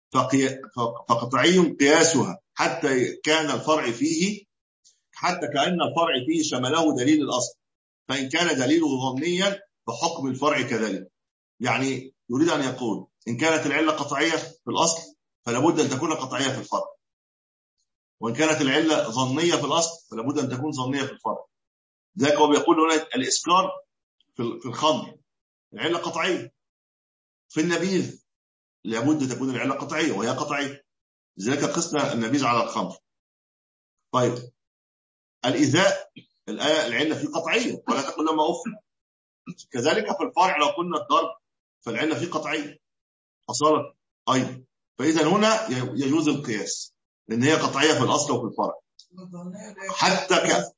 Speaker 1: فقطعي قياسها حتى كان الفرع فيه حتى كأن الفرع فيه شمله دليل الأصل، فإن كان دليله ظنيا فحكم الفرع كذلك. يعني يريد أن يقول إن كانت العلة قطعية في الأصل فلا بد أن تكون قطعية في الفرع، وإن كانت العلة ظنية في الأصل فلا بد أن تكون ظنية في الفرع. ذلك هو بيقول هنا الإسكار في الخمر العلة قطعية، في النبيذ لابد تكون العلة قطعية وهي قطعية، لذلك قسنا النبيذ على الخمر. طيب الإذاء الآية العلة فيه قطعية ولا تقل لما أفل، كذلك في الفرع لو قلنا الضرب فالعلة فيه قطعية أصالة أيضا. فإذا هنا يجوز القياس لأن هي قطعية في الأصل وفي الفرع. حتى ك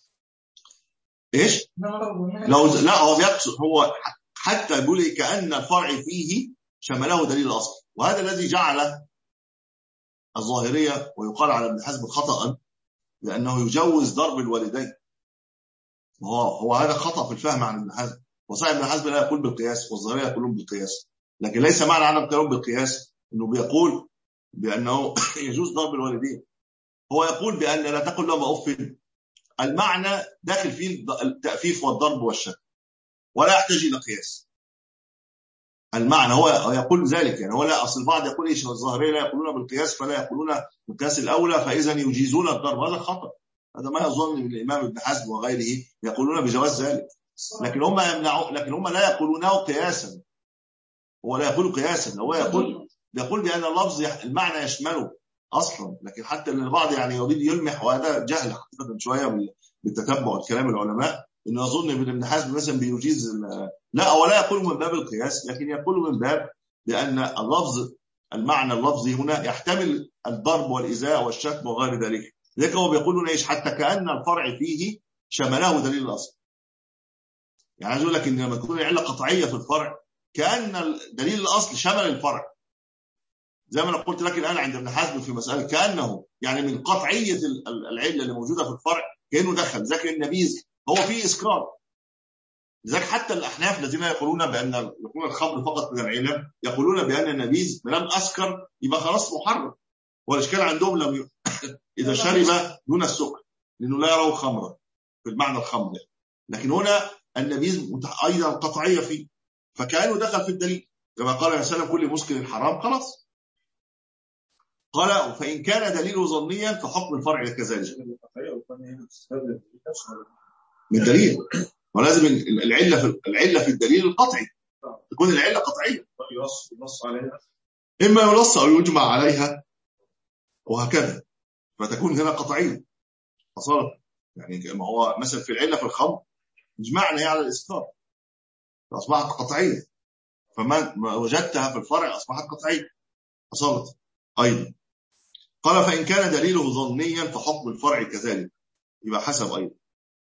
Speaker 1: إيش؟ لو لا هو بيقصد هو حتى يقول كأن الفرع فيه شمله دليل الأصل، وهذا الذي جعل الظاهرية ويقال على ابن حزم خطأ لأنه يجوز ضرب الوالدين. وهو هو هذا خطأ في الفهم عن ابن حزم، وصحيح ابن حزم لا يقول بالقياس والظاهرية يقولون بالقياس، لكن ليس معنى عدم الكلام بالقياس انه بيقول بانه يجوز ضرب الوالدين. هو يقول بان لا تقل لما اف، المعنى داخل فيه التأفيف والضرب والشتم ولا يحتاج الى قياس. المعنى هو يقول ذلك، يعني هو لا اصل البعض يقول ايش الظاهريه لا يقولون بالقياس فلا يقولون بالقياس الاولى فاذا يجيزون الضرب، هذا خطأ. هذا ما يظن من الامام ابن حزم وغيره يقولون بجواز ذلك، لكن هم يمنعون، لكن هم لا يقولونه قياسا. هو لا يقول قياسا، هو يقول يقول بأن اللفظ المعنى يشمله أصلا، لكن حتى ان البعض يعني يريد يلمح، وهذا جهل حقيقة شوية بالتتبع الكلام العلماء، انه يظن ان ابن حزم مثلا بيجيز، لا هو لا يقول من باب القياس، لكن يقول من باب بأن اللفظ المعنى اللفظي هنا يحتمل الضرب والإزاء والشتم وغير ذلك. لذلك هو بيقول ايش حتى كأن الفرع فيه شمله دليل الأصل. يعني عايز اقول لك ان لما تكون العلة قطعية في الفرع كأن دليل الأصل شمل الفرع، زي ما انا قلت لك الآن عند ابن حزم في مسألة كأنه يعني من قطعية العلة اللي موجودة في الفرع كأنه دخل. ذاك النبيذ هو فيه إسكار، لذلك حتى الأحناف الذين يقولون بأن يكون الخمر فقط من العلة يقولون بأن النبيذ لم أسكر يبقى خلاص محرم، والإشكال عندهم لم ي... إذا شرب دون السكر لأنه لا يروا خمرا في المعنى الخمر، لكن هنا النبيذ أيضا قطعية فيه، فكأنه دخل في الدليل كما قال عليه وسلم كل مسكر حرام خلاص. قال فإن كان دليله ظنيا فحكم الفرع كذلك من دليل، ولازم العلة في العلة في الدليل القطعي تكون العلة قطعية،
Speaker 3: ينص عليها
Speaker 1: إما ينص أو يجمع عليها وهكذا، فتكون هنا قطعية أصلا. يعني ما هو مثلا في العلة في الخمر اجمعنا هي على الإسكار فأصبحت قطعية، فما وجدتها في الفرع أصبحت قطعية أصلا أيضا. قال فإن كان دليله ظنيا فحكم الفرع كذلك، يبقى حسب أيضا.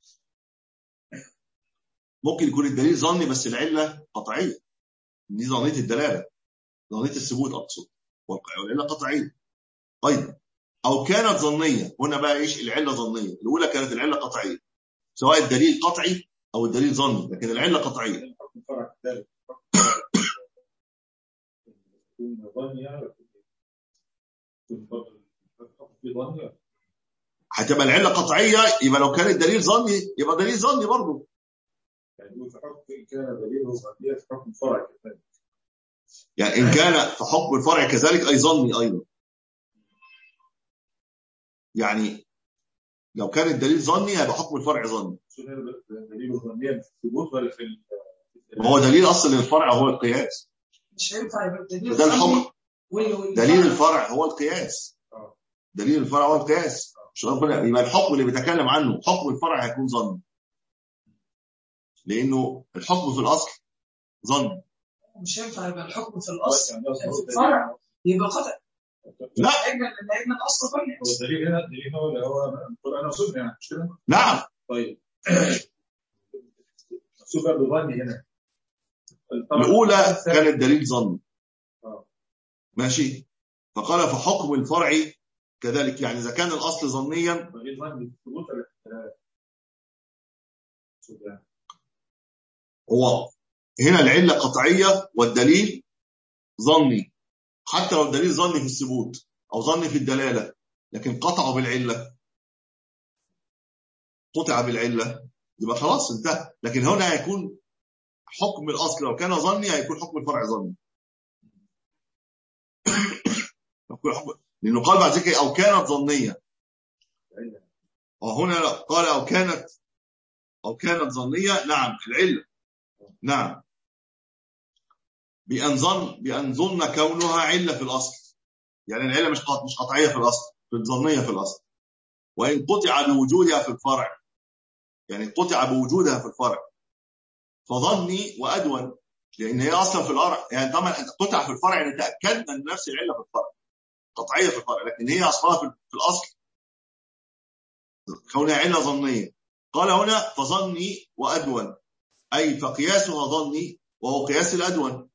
Speaker 1: ممكن يكون الدليل ظني بس العلة قطعية، دي ظنية الدلالة ظنية الثبوت أقصد، والعلة قطعية أيضا. أو كانت ظنية، هنا بقى إيش العلة ظنية، الأولى كانت العلة قطعية سواء الدليل قطعي أو الدليل ظني، لكن العلة قطعية.
Speaker 3: في ظني
Speaker 1: هتبقى العله قطعيه، يبقى لو كان الدليل ظني يبقى دليل ظني برضه.
Speaker 3: يعني يقول في حكم إن كان دليله ظنيا في حكم فرع كذلك.
Speaker 1: يعني إن كان في حكم الفرع كذلك أي ظني أيضا. يعني لو كان الدليل ظني هيبقى حكم الفرع ظني.
Speaker 3: دليله ظنيا في الثبوت ولا في
Speaker 1: ما هو دليل أصل الفرع هو القياس.
Speaker 2: مش هينفع يبقى الدليل
Speaker 1: ده الحكم.
Speaker 2: ظني
Speaker 1: دليل الفرع هو القياس. دليل الفرع هو القياس. مش ربنا يبقى الحكم اللي بيتكلم عنه حكم الفرع هيكون ظني، لأنه الحكم في الأصل ظني.
Speaker 2: مش هينفع يبقى الحكم في الأصل في الفرع يبقى قطع.
Speaker 1: لا
Speaker 2: لأن الأصل ظني.
Speaker 3: هو الدليل هنا الدليل هو اللي هو القرآن وسنة يعني مش كده؟
Speaker 1: نعم.
Speaker 3: طيب سوف بظني هنا
Speaker 1: الأولى كان الدليل ظني ماشي، فقال فحكم الفرع كذلك، يعني إذا كان الأصل ظنيا هو هنا العلة قطعية والدليل ظني، حتى لو الدليل ظني في الثبوت أو ظني في الدلالة، لكن قطعه بالعلة قطع بالعلة يبقى خلاص انتهى. لكن هنا هيكون حكم الأصل لو كان ظني هيكون حكم الفرع ظني لأنه قال بعد ذلك أو كانت ظنية، وهنا قال أو كانت أو كانت ظنية. نعم العلة نعم بأن ظن بأن ظن كونها علة في الأصل، يعني العلة مش مش قطعية في الأصل، في الظنية في الأصل، وإن قطع بوجودها في الفرع، يعني قطع بوجودها في الفرع فظني وأدون، لأن هي أصلا في الفرع، يعني طبعا قطع في الفرع يعني تأكدنا أن نفس العلة في الفرع قطعية في الفرع، لكن هي أصلها في الأصل كونها علة ظنية. قال هنا فظني وأدون، أي فقياسها ظني وهو قياس الأدون.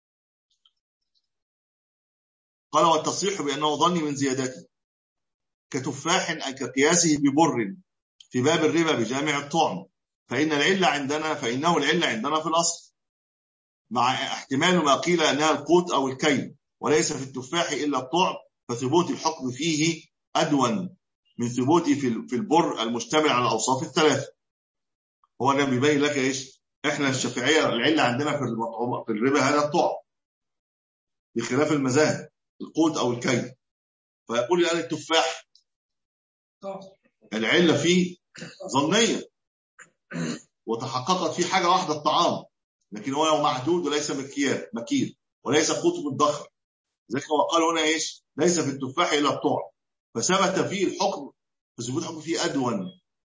Speaker 1: قال والتصريح بأنه ظني من زيادته كتفاح أي كقياسه ببر في باب الربا بجامع الطعم، فإن العلة عندنا فإنه العلة عندنا في الأصل، مع احتمال ما قيل أنها القوت أو الكي، وليس في التفاح إلا الطعم، فثبوت الحكم فيه أدون من ثبوته في البر المشتمل على الأوصاف الثلاثة. هو أنا بيبين لك إيش إحنا الشافعية العلة عندنا في في الربا هذا الطعم، بخلاف المذاهب القوت أو الكي. فيقول الآن التفاح العلة فيه ظنية وتحققت فيه حاجة واحدة الطعام، لكن هو معدود وليس مكيال مكيل وليس قوت مدخر، ذلك هو قال هنا إيش ليس في التفاح إلا الطعم، فثبت فيه الحكم فثبوت الحكم فيه أدون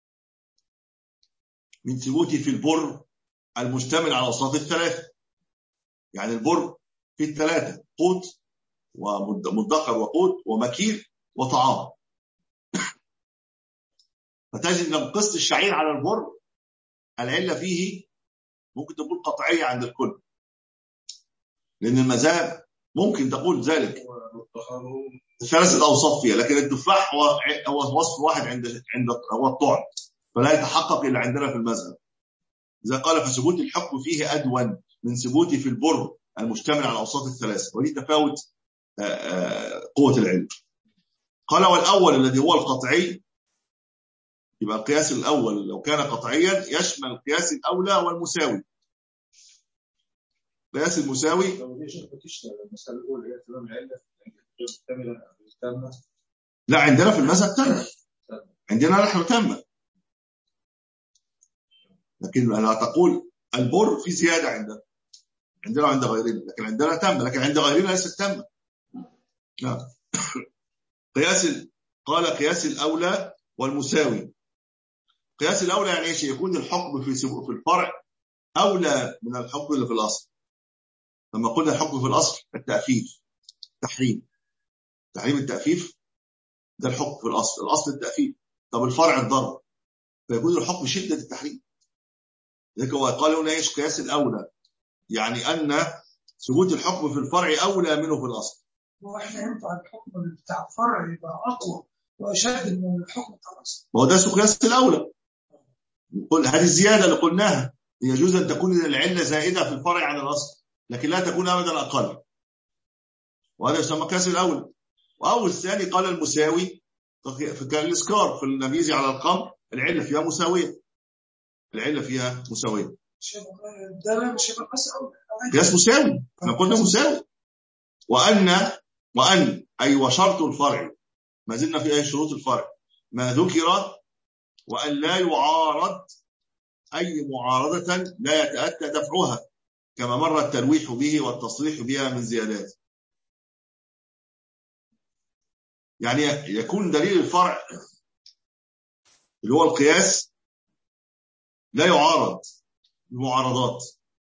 Speaker 1: من ثبوته في البر المشتمل على الأوصاف الثلاثة. يعني البر فيه الثلاثة قوت ومدخر وقوت ومكيل وطعام. فتجد لما قست الشعير على البر العلة فيه ممكن تكون قطعية عند الكل، لأن المذاهب ممكن تقول ذلك ثلاثة أوصاف فيها، لكن التفاح هو هو وصف واحد عند عند هو الطعم، فلا يتحقق إلا عندنا في المذهب. إذا قال فثبوت الحكم فيه أدون من ثبوته في البر المشتمل على الأوصاف الثلاثة، ودي تفاوت قوة العلم. قال والأول الذي هو القطعي، يبقى القياس الأول لو كان قطعيا يشمل القياس الأولى والمساوي. القياس المساوي لا عندنا في المذهب تم، عندنا نحن تم، لكن لا تقول البر في زيادة عندنا عندنا عند غيرنا، لكن عندنا تم، لكن عند غيرنا ليست تم. نعم. قياس قال قياس الأولى والمساوي. قياس الأولى يعني ايش؟ يكون الحكم في في الفرع أولى من الحكم اللي في الأصل. لما قلنا الحكم في الأصل التأفيف تحريم تحريم التأفيف ده الحكم في الأصل، الأصل التأفيف، طب الفرع الضرر، فيكون الحكم شدة التحريم. ذلك هو قال هنا ايش قياس الأولى، يعني أن ثبوت الحكم في الفرع أولى منه في الأصل.
Speaker 2: هو احنا ينفع الحكم بتاع الفرع يبقى أقوى وأشد من الحكم بتاع الأصل؟
Speaker 1: ما هو ده قياس الأولى. نقول هذه الزيادة اللي قلناها يجوز أن تكون العلة زائدة في الفرع عن الأصل، لكن لا تكون أبدا أقل، وهذا يسمى قياس الأولى. أو الثاني قال المساوي كالإسكار في النبيذ على الخمر العلة فيها مساوية، العلة فيها مساوية.
Speaker 2: ده مش هيبقى قياس
Speaker 1: قياس مساوي، احنا قلنا مساوي. وأن وأن أي وشرط الفرع، ما زلنا في أي شروط الفرع ما ذكر، وأن لا يعارض أي معارضة لا يتأتى دفعها كما مر التلويح به والتصريح بها من زيادات. يعني يكون دليل الفرع اللي هو القياس لا يعارض المعارضات،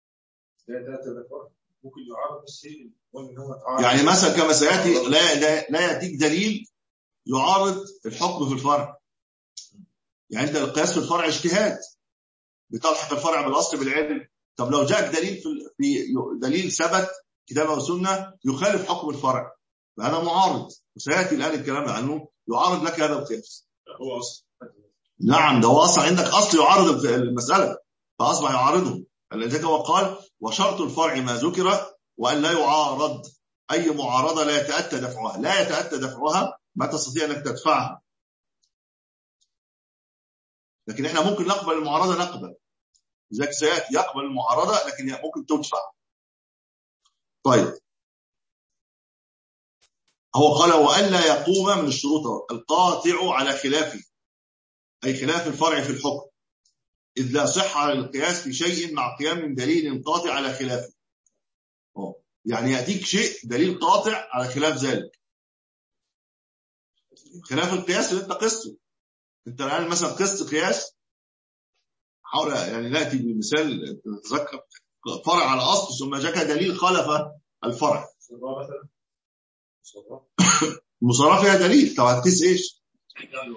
Speaker 3: ممكن يعارض بس
Speaker 1: يعني مثلا كما سيأتي لا, لا, لا يأتيك دليل يعارض الحكم في الفرع. يعني انت القياس في الفرع اجتهاد، بتلحق الفرع بالاصل بالعلم. طب لو جاءك دليل في دليل ثبت كتابه وسنه يخالف حكم الفرع فهذا معارض، وسياتي الان الكلام عنه، يعارض لك هذا القياس.
Speaker 3: هو اصل
Speaker 1: نعم، ده هو اصلا عندك اصل يعارض المساله فاصبح يعارضه. لذلك هو قال وشرط الفرع ما ذكر وان لا يعارض اي معارضه لا يتاتى دفعها، لا يتاتى دفعها ما تستطيع انك تدفعها. لكن احنا ممكن نقبل المعارضه، نقبل ذاك سياتي يقبل المعارضه لكن ممكن تدفع. طيب هو قال وان لا يقوم من الشروط القاطع على خلافه، اي خلاف الفرع في الحكم، اذ لا صحه للقياس في شيء مع قيام دليل قاطع على خلافه. أوه. يعني ياتيك شيء دليل قاطع على خلاف ذلك، خلاف القياس اللي انت قسته. انت الان مثلا قست قياس، حاول يعني ناتي بمثال تتذكر فرع على اصل ثم جاك دليل خالف الفرع. المصارعه فيها دليل، طب هتقيس ايش؟
Speaker 3: يعني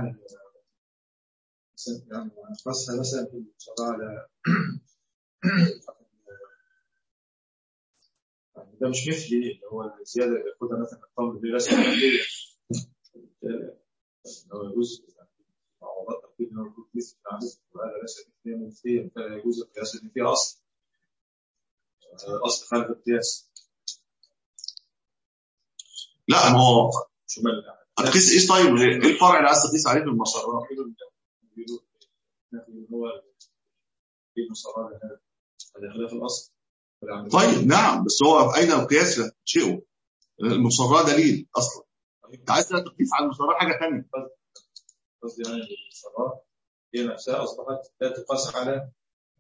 Speaker 3: قصها مثلا في المصارعه على ده مش مثلي اللي هو الزياده اللي ياخدها مثلا الطمر دي رسمه عاديه لو يجوز معوضات تقدير انه يكون مثل عدد وهذا ليس مثليا مثليا فلا يجوز القياس ان فيها اصل اصل خارج القياس.
Speaker 1: لا ما هو هتقيس ايش؟ طيب ايه الفرع اللي عايز تقيس عليه في المصارعه؟
Speaker 3: هو المصارعه هذا خلاف الاصل.
Speaker 1: طيب نعم، بس هو اين القياس شيء؟ المصارعه دليل اصلا، انت عايز تقيس على المصارعه حاجه ثانيه.
Speaker 3: قصدي يعني المصارعه هي نفسها اصبحت لا تقاس على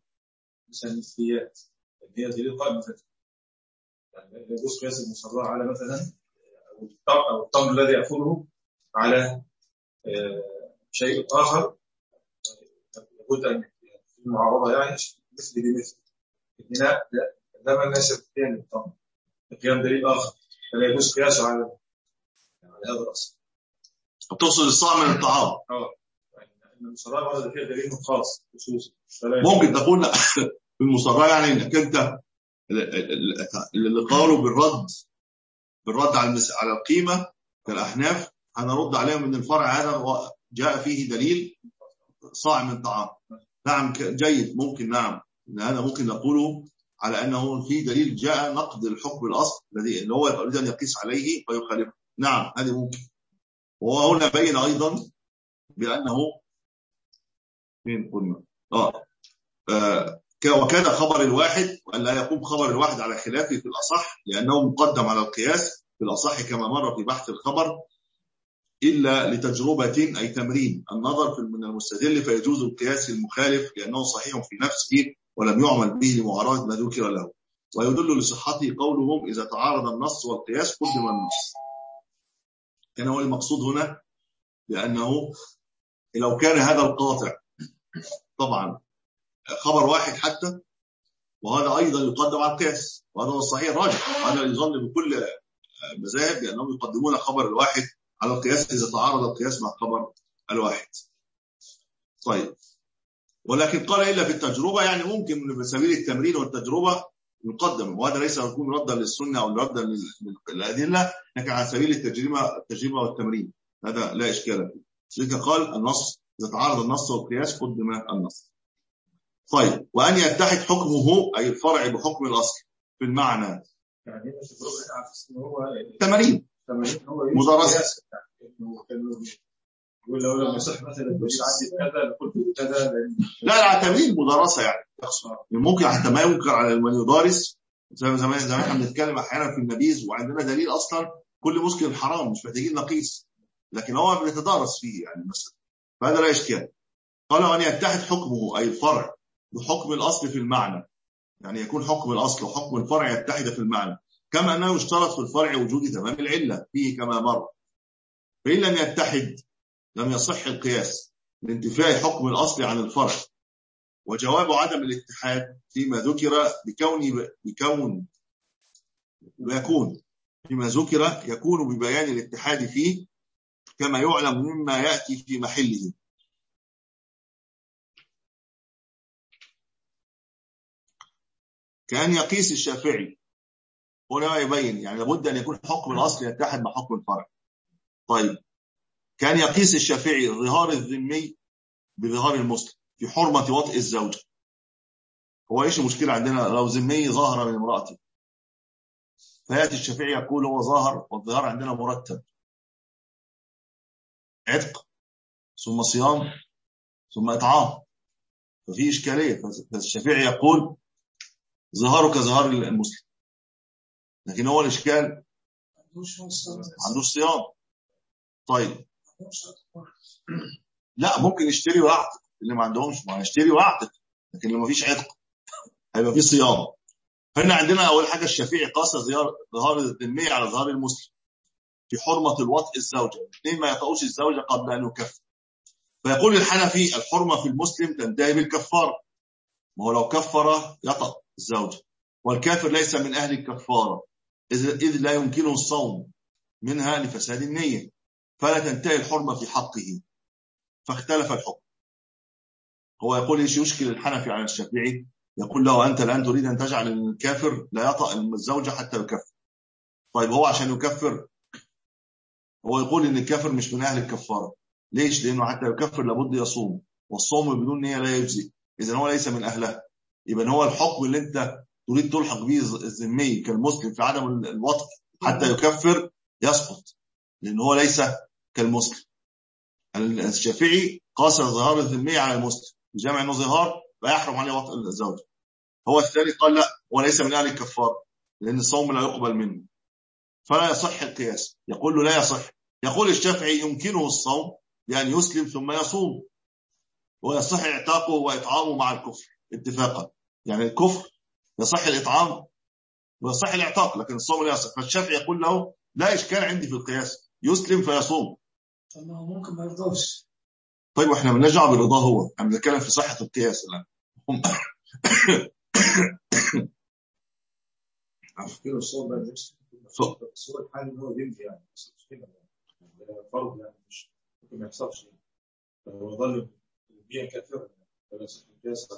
Speaker 3: مثليات، هي دليل قائم مثلا. يعني يجوز قياس المصارعه على مثلا او التمر الذي ياخذه على شيء اخر لابد ان في المعارضه يعني مثل بمثل. هنا لا ما يناسب قيام التمر قيام دليل اخر فلا يجوز قياسه على على هذا الاصل.
Speaker 1: تقصد الصاع من الطعام؟
Speaker 3: اه يعني المصارعه ورد فيها دليل خاص خصوصي.
Speaker 1: ممكن تقول في المصارعه يعني انك انت اللي قالوا بالرد بالرد على على القيمه كالاحناف هنرد عليهم ان الفرع هذا جاء فيه دليل صاع من طعام. نعم جيد، ممكن نعم هذا ممكن نقوله على انه في دليل جاء نقد الحكم الاصل الذي اللي هو يريد ان يقيس عليه فيخالفه. نعم هذه ممكن. وهو هنا بين ايضا بانه فين قلنا اه, آه. وكان خبر الواحد وان لا يقوم خبر الواحد على خلافه في الاصح لانه مقدم على القياس في الاصح كما مر في بحث الخبر إلا لتجربة أي تمرين النظر من المستدل فيجوز القياس المخالف لأنه صحيح في نفسه ولم يعمل به لمعارضة ما ذكر له. ويدل لصحته قولهم إذا تعارض النص والقياس قدم النص. كان هو المقصود هنا لأنه لو كان هذا القاطع طبعا خبر واحد حتى وهذا أيضا يقدم على القياس وهذا هو الصحيح الراجح. هذا يظن بكل مذاهب لأنهم يقدمون خبر الواحد على القياس إذا تعارض القياس مع خبر الواحد. طيب ولكن قال إلا في التجربة، يعني ممكن من سبيل التمرين والتجربة يقدم، وهذا ليس يكون ردا للسنة أو ردا للأدلة لكن على سبيل التجربة التجربة والتمرين هذا لا إشكال فيه. لذلك قال النص إذا تعارض النص والقياس قدم النص. طيب وأن يتحد حكمه أي الفرع بحكم الأصل في المعنى.
Speaker 3: يعني هو
Speaker 1: تمارين مدرسة.
Speaker 3: يقول لو لم يصح مثلا الدليل عندي كذا لقلت كذا.
Speaker 1: لا لا تمرين مدرسة يعني ممكن حتى ما ينكر على من يدرس زي زمان زمان احنا بنتكلم احيانا في النبيذ وعندنا دليل اصلا كل مسكن حرام مش محتاجين نقيس لكن هو بنتدارس فيه يعني مثلا فهذا لا اشكال. قال وان يتحد حكمه اي الفرع بحكم الاصل في المعنى يعني يكون حكم الاصل وحكم الفرع يتحد في المعنى كما انه يشترط في الفرع وجود تمام العله فيه كما مر. فان لم يتحد لم يصح القياس لانتفاء حكم الاصل عن الفرع. وجواب عدم الاتحاد فيما ذكر بكون بكون ويكون فيما ذكر يكون ببيان الاتحاد فيه كما يعلم مما يأتي في محله. كأن يقيس الشافعي هنا يبين يعني لابد أن يكون حكم الأصل يتحد مع حكم الفرع. طيب كان يقيس الشافعي ظهار الذمي بظهار المسلم في حرمة وطئ الزوجة. هو ايش المشكلة عندنا لو ذمي ظاهر من امرأته فيأتي الشافعي يقول هو ظاهر والظهار عندنا مرتب عتق ثم صيام ثم إطعام ففي إشكالية. فالشافعي يقول ظهاره كظهار المسلم لكن هو الإشكال عنده الصيام. طيب لا ممكن يشتري ويعتق اللي ما عندهمش ما يشتري ويعتق لكن لما فيش عتق هيبقى في صيام. هنا عندنا أول حاجة الشافعي قاس ظهار الذمي على ظهار المسلم في حرمة الوطء الزوجة اثنين ما يطؤوش الزوجة قبل أن يكفر. فيقول الحنفي الحرمة في المسلم تنتهي بالكفارة ما هو لو كفر يطأ الزوجة والكافر ليس من أهل الكفارة إذ لا يمكنه الصوم منها لفساد النية فلا تنتهي الحرمة في حقه. فاختلف الحكم. هو يقول ايش يشكل الحنفي على الشافعي يقول له أنت الآن تريد أن تجعل الكافر لا يطأ الزوجة حتى يكفر. طيب هو عشان يكفر هو يقول إن الكافر مش من أهل الكفارة ليش؟ لأنه حتى يكفر لابد يصوم والصوم بدون نية لا يجزي إذن هو ليس من أهلها. يبقى هو الحكم اللي أنت تريد تلحق به الذمي كالمسلم في عدم الوطء حتى يكفر يسقط لأنه هو ليس كالمسلم. الشافعي قاس ظهار الذمي على المسلم بجمع أنه ظهار فيحرم عليه وطء الزوجة. هو الثاني قال لا هو ليس من أهل الكفارة لأن الصوم لا يقبل منه فلا يصح القياس. يقول له لا يصح. يقول الشافعي يمكنه الصوم بأن يسلم ثم يصوم ويصح اعتاقه وإطعامه مع الكفر اتفاقا يعني الكفر يصح الإطعام ويصح الاعتاق لكن الصوم لا يصح. فالشافعي يقول له لا إشكال عندي في القياس يسلم فيصوم.
Speaker 2: طب ما هو ممكن ما يرضاش.
Speaker 1: طيب واحنا بنرجع بالرضا هو احنا بنتكلم في صحة القياس الآن.
Speaker 3: عارفين الصوم ده الصوم الحالي اللي هو يمشي يعني بس مش كده يعني فرض يعني مش ممكن ما يحصلش يعني هو ظل بيئة كثيرة ولا صح القياس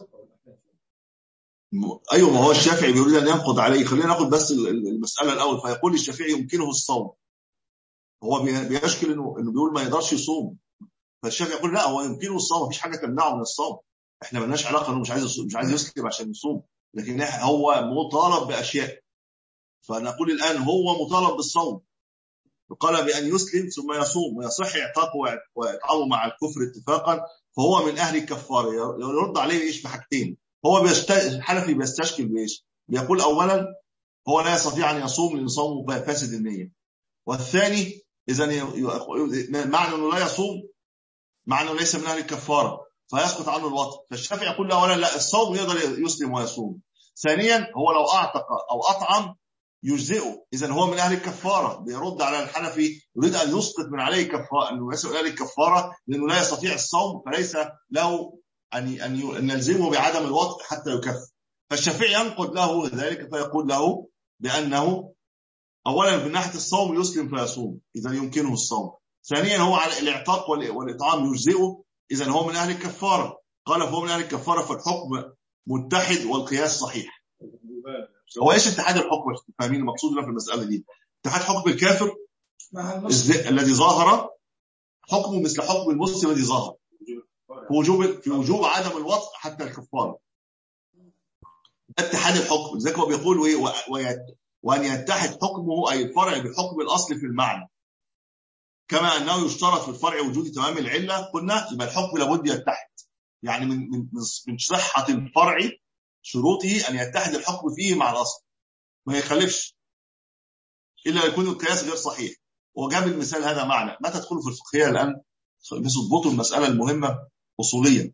Speaker 1: ايوه ما هو الشافعي بيريد ان ينقض عليه. خلينا ناخد بس المسألة الأول. فيقول الشافعي يمكنه الصوم هو بيشكل انه انه بيقول ما يقدرش يصوم. فالشافعي يقول لا هو يمكنه الصوم مفيش حاجة تمنعه من الصوم احنا مالناش علاقة انه مش عايز يصوم مش عايز يسلم عشان يصوم لكن هو مطالب بأشياء. فنقول الآن هو مطالب بالصوم قال بأن يسلم ثم يصوم ويصح اعتاقه وإطعامه مع الكفر اتفاقا فهو من أهل الكفارة. يرد عليه إيش بحاجتين. هو بيست... الحنفي بيستشكل بإيش بيقول أولا هو لا يستطيع أن يصوم لأن صومه فاسد النية. والثاني إذن ي... معنى أنه لا يصوم معنى أنه ليس من أهل الكفارة فيسقط عنه الوطء. فالشافعي يقول أولا لا الصوم يقدر يسلم ويصوم. ثانيا هو لو أعتق أو أطعم يجزئه إذن هو من أهل الكفارة. بيرد على الحنفي يريد أن يسقط من عليه كفارة أنه ليس من أهل الكفارة لأنه لا يستطيع الصوم فليس له أن أن يلزمه بعدم الوطء حتى يكفر. فالشافعي ينقض له ذلك فيقول له بأنه أولا من ناحية الصوم يسلم فيصوم إذن يمكنه الصوم. ثانيا هو على الاعتاق والإطعام يجزئه إذن هو من أهل الكفارة. قال فهو من أهل الكفارة فالحكم متحد والقياس صحيح. هو ايش اتحاد الحكم فاهمين المقصود هنا في المسألة دي؟ اتحاد حكم الكافر الذي ظاهر حكمه مثل حكم المسلم الذي ظاهر في وجوب في وجوب عدم الوطء حتى الكفارة. اتحاد الحكم لذلك هو بيقول وأن يتحد حكمه أي الفرع بحكم الأصل في المعنى، كما أنه يشترط في الفرع وجود تمام العلة. قلنا يبقى الحكم لابد يتحد، يعني من من من صحة الفرع شروطه أن يتحد الحكم فيه مع الأصل، ما يخالفش إلا يكون القياس غير صحيح. وجاب المثال هذا معنى ما تدخل في الفقهية الآن بتضبطوا المسألة المهمة أصوليا.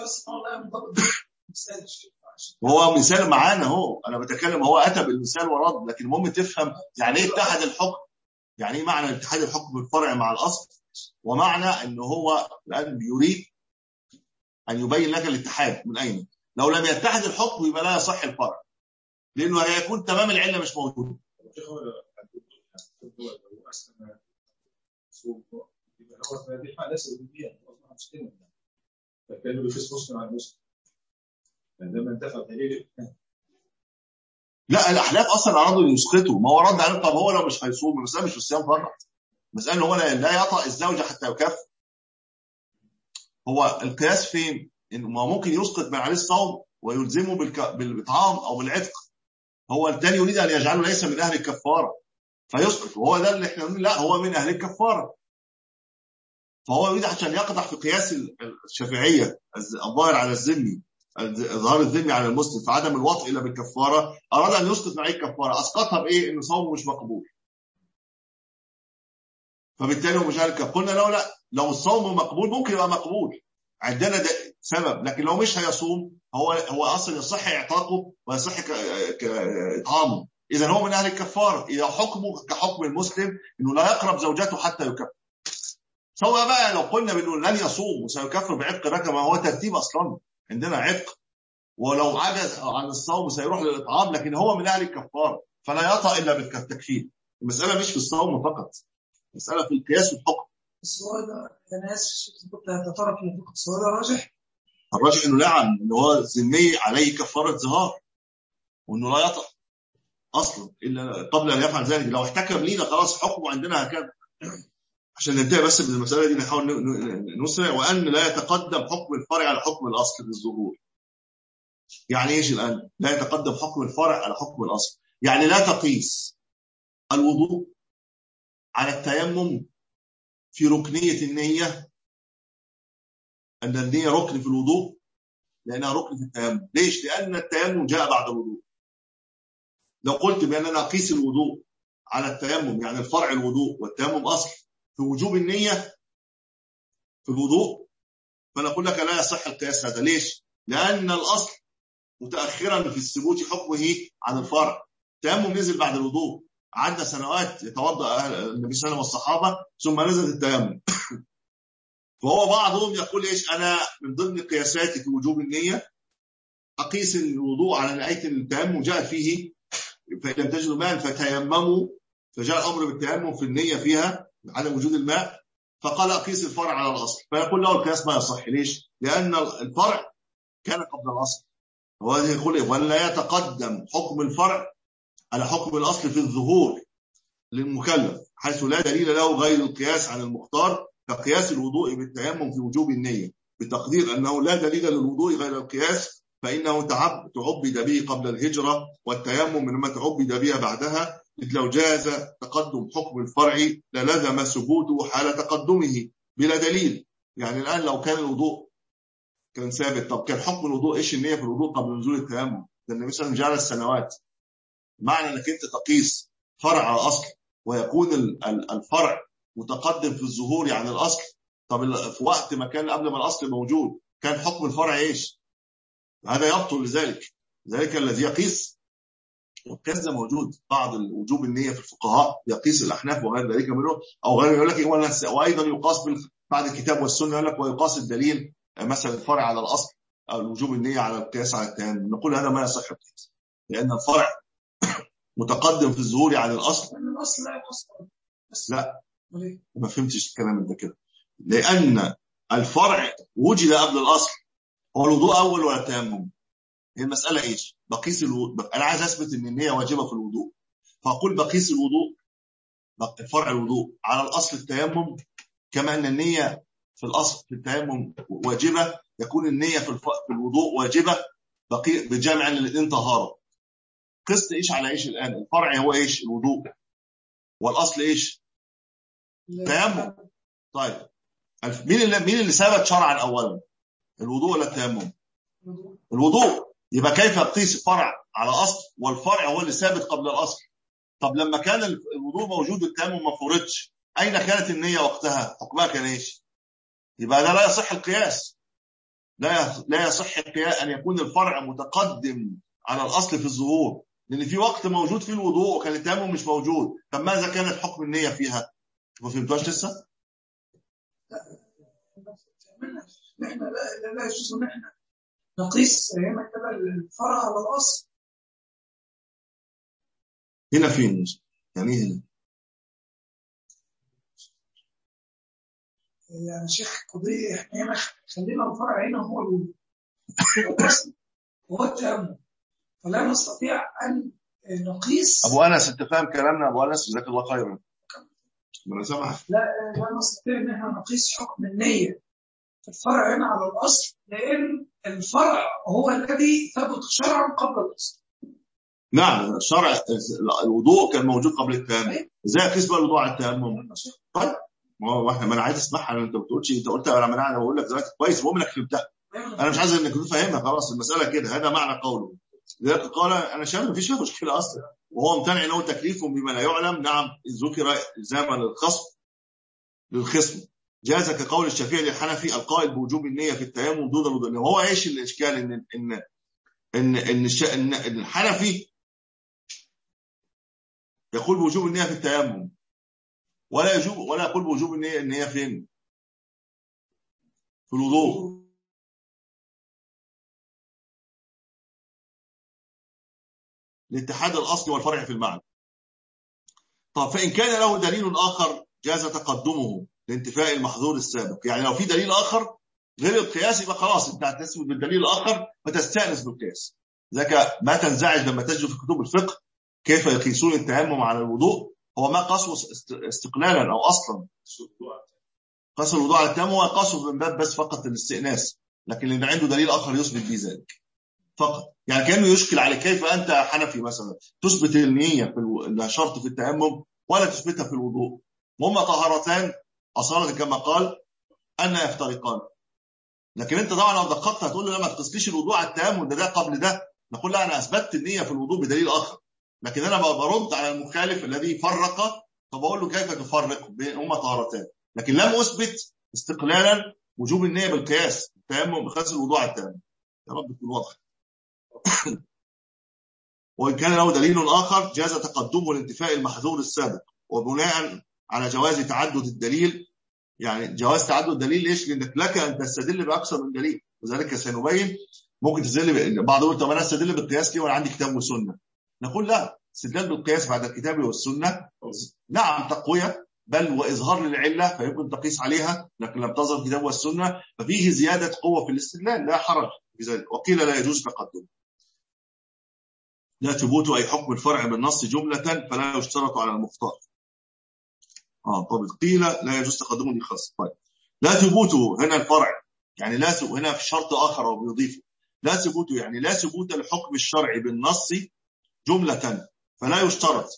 Speaker 1: هو مثال معانا هو، أنا بتكلم هو أتى بالمثال ورد، لكن المهم تفهم يعني إيه اتحد الحكم، يعني إيه معنى اتحاد الحكم بالفرع مع الأصل، ومعنى أنه هو الآن يريد أن يبين لك الاتحاد من أين. لو لم يتحد الحكم يبقى لا يصح الفرع، لأنه هيكون تمام العلة مش موجود.
Speaker 3: فكانوا بيفيس مسلم على مسلم لما انتفع دليل.
Speaker 1: لا الأحناف أصلا أرادوا يسقطوا، ما هو رد عليهم طب هو لو مش هيصوم المسألة مش في الصيام فقط، المسألة هو لا يطأ الزوجة حتى يكفر. هو القياس فين؟ إنه ممكن يسقط من عليه الصوم ويلزمه بالإطعام أو بالعتق، هو الثاني يريد أن يجعله ليس من أهل الكفارة فيسقط، وهو ده اللي احنا نقول لا هو من أهل الكفارة. فهو يريد عشان يقضح في قياس الشافعية الظاهر على الذمي، ظهار الذمي على المسلم في عدم الوطء إلا بالكفارة، أراد أن يسقط معي الكفارة، أسقطها بإيه؟ إنه صومه مش مقبول، فبالتالي هو مش أهل الكفارة. قلنا لو لا، لو الصوم مقبول ممكن يبقى مقبول عندنا ده سبب، لكن لو مش هيصوم هو هو أصلا يصح إعتاقه ويصح إطعامه، إذا هو من أهل الكفارة، إذا حكمه كحكم المسلم إنه لا يقرب زوجته حتى يكفر. سواء بقى لو قلنا بأنه لن يصوم وسيكفر بعتق رقبة، هو ترتيب أصلا عندنا عتق، ولو عجز عن الصوم سيروح للإطعام، لكن هو من أهل الكفارة فلا يطأ إلا بالتكفير. المسألة مش في الصوم فقط، مسألة في القياس والحكم.
Speaker 2: السؤال ده أنا آسف كنت هتطرق للفقه، السؤال ده راجح؟
Speaker 1: الراجح إنه نعم، إنه هو ذمي عليه كفارة ظهار، وإنه لا يطأ أصلا إلا قبل أن يفعل ذلك. لو احتكم لينا خلاص حكمه عندنا هكذا. عشان ننتهي بس من المسألة دي نحاول نسرع، وأن لا يتقدم حكم الفرع على حكم الأصل بالظهور. يعني إيش الآن؟ لا يتقدم حكم الفرع على حكم الأصل، يعني لا تقيس الوضوء على التيمم في ركنية النية، أن النية ركن في الوضوء لأنها ركن في التيمم. ليش؟ لأن التيمم جاء بعد الوضوء. لو قلت بأننا نقيس الوضوء على التيمم، يعني الفرع الوضوء والتيمم أصل في وجوب النية في الوضوء، فنقول لك لا يصح القياس هذا. ليش؟ لأن الأصل متأخرا في الثبوت حكمه عن الفرع. التيمم نزل بعد الوضوء، عدى سنوات يتوضأ النبي صلى الله عليه وسلم والصحابة ثم نزل التيمم. فهو بعضهم يقول إيش؟ أنا من ضمن قياساتي في وجوب النية أقيس الوضوء على نهاية التيمم جاء فيه فإن لم تجدوا ماء فتيمموا، فجاء الأمر بالتيمم في النية فيها عدم وجود الماء، فقال أقيس الفرع على الأصل، فيقول له القياس ما يصح. ليش؟ لأن الفرع كان قبل الأصل. وهذه يقول ولا يتقدم حكم الفرع على حكم الأصل في الظهور للمكلف، حيث لا دليل له غير القياس عن المختار كقياس الوضوء بالتيمم في وجوب النية، بتقدير أنه لا دليل للوضوء غير القياس، فإنه تعبد به قبل الهجرة، والتيمم مما تعبد بها بعدها، إذ لو جاز تقدم حكم الفرع للزم ثبوته حال تقدمه بلا دليل. يعني الآن لو كان الوضوء كان ثابت، طب كان حكم الوضوء إيش النية في الوضوء قبل نزول التيمم؟ ده النبي صلى الله عليه وسلم جعل السنوات. معنى أنك أنت تقيس فرع على أصل ويكون الفرع متقدم في الظهور عن الأصل، طب في وقت ما كان قبل ما الأصل موجود كان حكم الفرع إيش؟ هذا يبطل. لذلك ذلك الذي يقيس، والقياس ده موجود بعض الوجوب النية في الفقهاء يقيس الأحناف وغير ذلك منه، أو غير يقول لك وأيضا يقاس بعد الكتاب والسنة، يقول لك ويقاس الدليل مثلا الفرع على الأصل أو الوجوب النية على القياس على التيمم. نقول هذا ما يصح القياس، لأن الفرع متقدم في الظهور عن الأصل.
Speaker 2: الأصل لا يقصد.
Speaker 1: لا ما فهمتش الكلام ده كده، لأن الفرع وجد قبل الأصل. هو الوضوء أول ولا التيمم؟ هي المسألة إيش؟ بقيس الوضوء. أنا عايز أثبت إن النية واجبة في الوضوء، فأقول بقيس الوضوء الفرع الوضوء على الأصل التيمم، كما أن النية في الأصل في التيمم واجبة، يكون النية في الوضوء واجبة بجامع الاثنين طهارة. قست ايش على ايش الان؟ الفرع هو ايش؟ الوضوء، والاصل ايش؟ التيمم. طيب مين اللي مين اللي ثبت شرعا اولا؟ الوضوء ولا التيمم؟ الوضوء. يبقى كيف اقيس الفرع على اصل والفرع هو اللي ثابت قبل الاصل؟ طب لما كان الوضوء موجود والتيمم ما فرضش، اين كانت النيه وقتها؟ حكمها كان ايش؟ يبقى ده لا يصح القياس. لا لا يصح القياس ان يكون الفرع متقدم على الاصل في الظهور، لان في وقت موجود فيه الوضوء وكان التيمم مش موجود. طب ماذا كانت حكم النيه فيها؟ ما فهمتوش لسه؟
Speaker 2: احنا لا لا يجوز ان احنا نقيس هنا كده الفرع على الاصل.
Speaker 1: هنا فين؟ يعني ايه هنا؟
Speaker 2: يعني شيخ قضيه احنا هنا خلينا الفرع هنا هو الوضوء والاصل هو التيمم، فلا نستطيع ان نقيس.
Speaker 1: ابو انس انت فاهم كلامنا؟ ابو انس جزاك الله خيرا. انا سامعك.
Speaker 2: لا لا نستطيع ان احنا نقيس حكم النيه في الفرع هنا على الاصل، لان الفرع هو الذي ثبت شرعا قبل الاصل.
Speaker 1: نعم الشرع الوضوء كان موجود قبل التيمم، ازاي اقيس بقى الوضوء على التيمم؟ طيب ما هو احنا ما انا عايز اسمعها، انت ما بتقولش، انت قلت انا منع، انا بقول لك دلوقتي كويس المهم انك فهمتها. انا مش عايز انك تفهمها، خلاص المساله كده، هذا معنى قوله. لذلك قال انا شايف مفيش فيها مشكله اصلا، وهو امتنع انه تكليف بما لا يعلم. نعم ذكر الزاما للخصم للخصم جاز كقول الشافعي للحنفي القائل بوجوب النيه في التيمم دون الوضوء. هو ايش الاشكال؟ ان ان ان ان, إن, إن الحنفي يقول بوجوب النيه في التيمم ولا يجوب ولا يقول بوجوب النيه النيه فين؟ في الوضوء. لاتحاد الاصل والفرع في المعنى. طب فان كان له دليل اخر جاز تقدمه لانتفاء المحظور السابق. يعني لو في دليل اخر غير القياس يبقى خلاص انت هتثبت بالدليل الاخر فتستانس بالقياس. ذاك ما تنزعج لما تجد في كتب الفقه كيف يقيسون التيمم على الوضوء. هو ما قاسوا استقلالا او اصلا، قاسوا الوضوء على التيمم وقاسوا من باب بس فقط الاستئناس، لكن اللي عنده دليل اخر يثبت به ذلك فقط. يعني كانه يشكل عليك كيف انت حنفي مثلا تثبت النيه في الو... شرط في التيمم ولا تثبتها في الوضوء، وهما طهارتان اصاله كما قال ان يفترقان. لكن انت طبعا لو دققت هتقول له لا ما تقيسليش الوضوء على التيمم، ده ده قبل ده. نقول لا انا اثبتت النيه في الوضوء بدليل اخر، لكن انا برد على المخالف الذي فرق، فبقول له كيف تفرق بينهما طهارتان، لكن لم اثبت استقلالا وجوب النيه بالقياس التيمم بقياس الوضوء على التيمم. يا رب تكون واضح. وإن كان له دليل آخر جاز تقدمه لانتفاء المحظور السابق، وبناء على جواز تعدد الدليل. يعني جواز تعدد الدليل ليش؟ لأنك لك أن تستدل بأكثر من دليل، وذلك سنبين. ممكن تستدل بعض يقول طب أنا أستدل بالقياس ليه وأنا عندي كتاب وسنة؟ نقول لا، استدلال بالقياس بعد الكتاب والسنة نعم تقوية بل وإظهار للعلة فيمكن تقيس عليها، لكن لم تظهر الكتاب والسنة ففيه زيادة قوة في الاستدلال لا حرج في ذلك. وقيل لا يجوز تقدمه. لا ثبوت أي حكم الفرع بالنص جملة فلا يشترط على المختار. اه طب قيل لا يجوز تقدمه دي خاص. طيب لا ثبوته هنا الفرع، يعني لا ثبوت هنا في شرط آخر وبيضيفه لا ثبوته، يعني لا ثبوت الحكم الشرعي بالنص جملة فلا يشترط.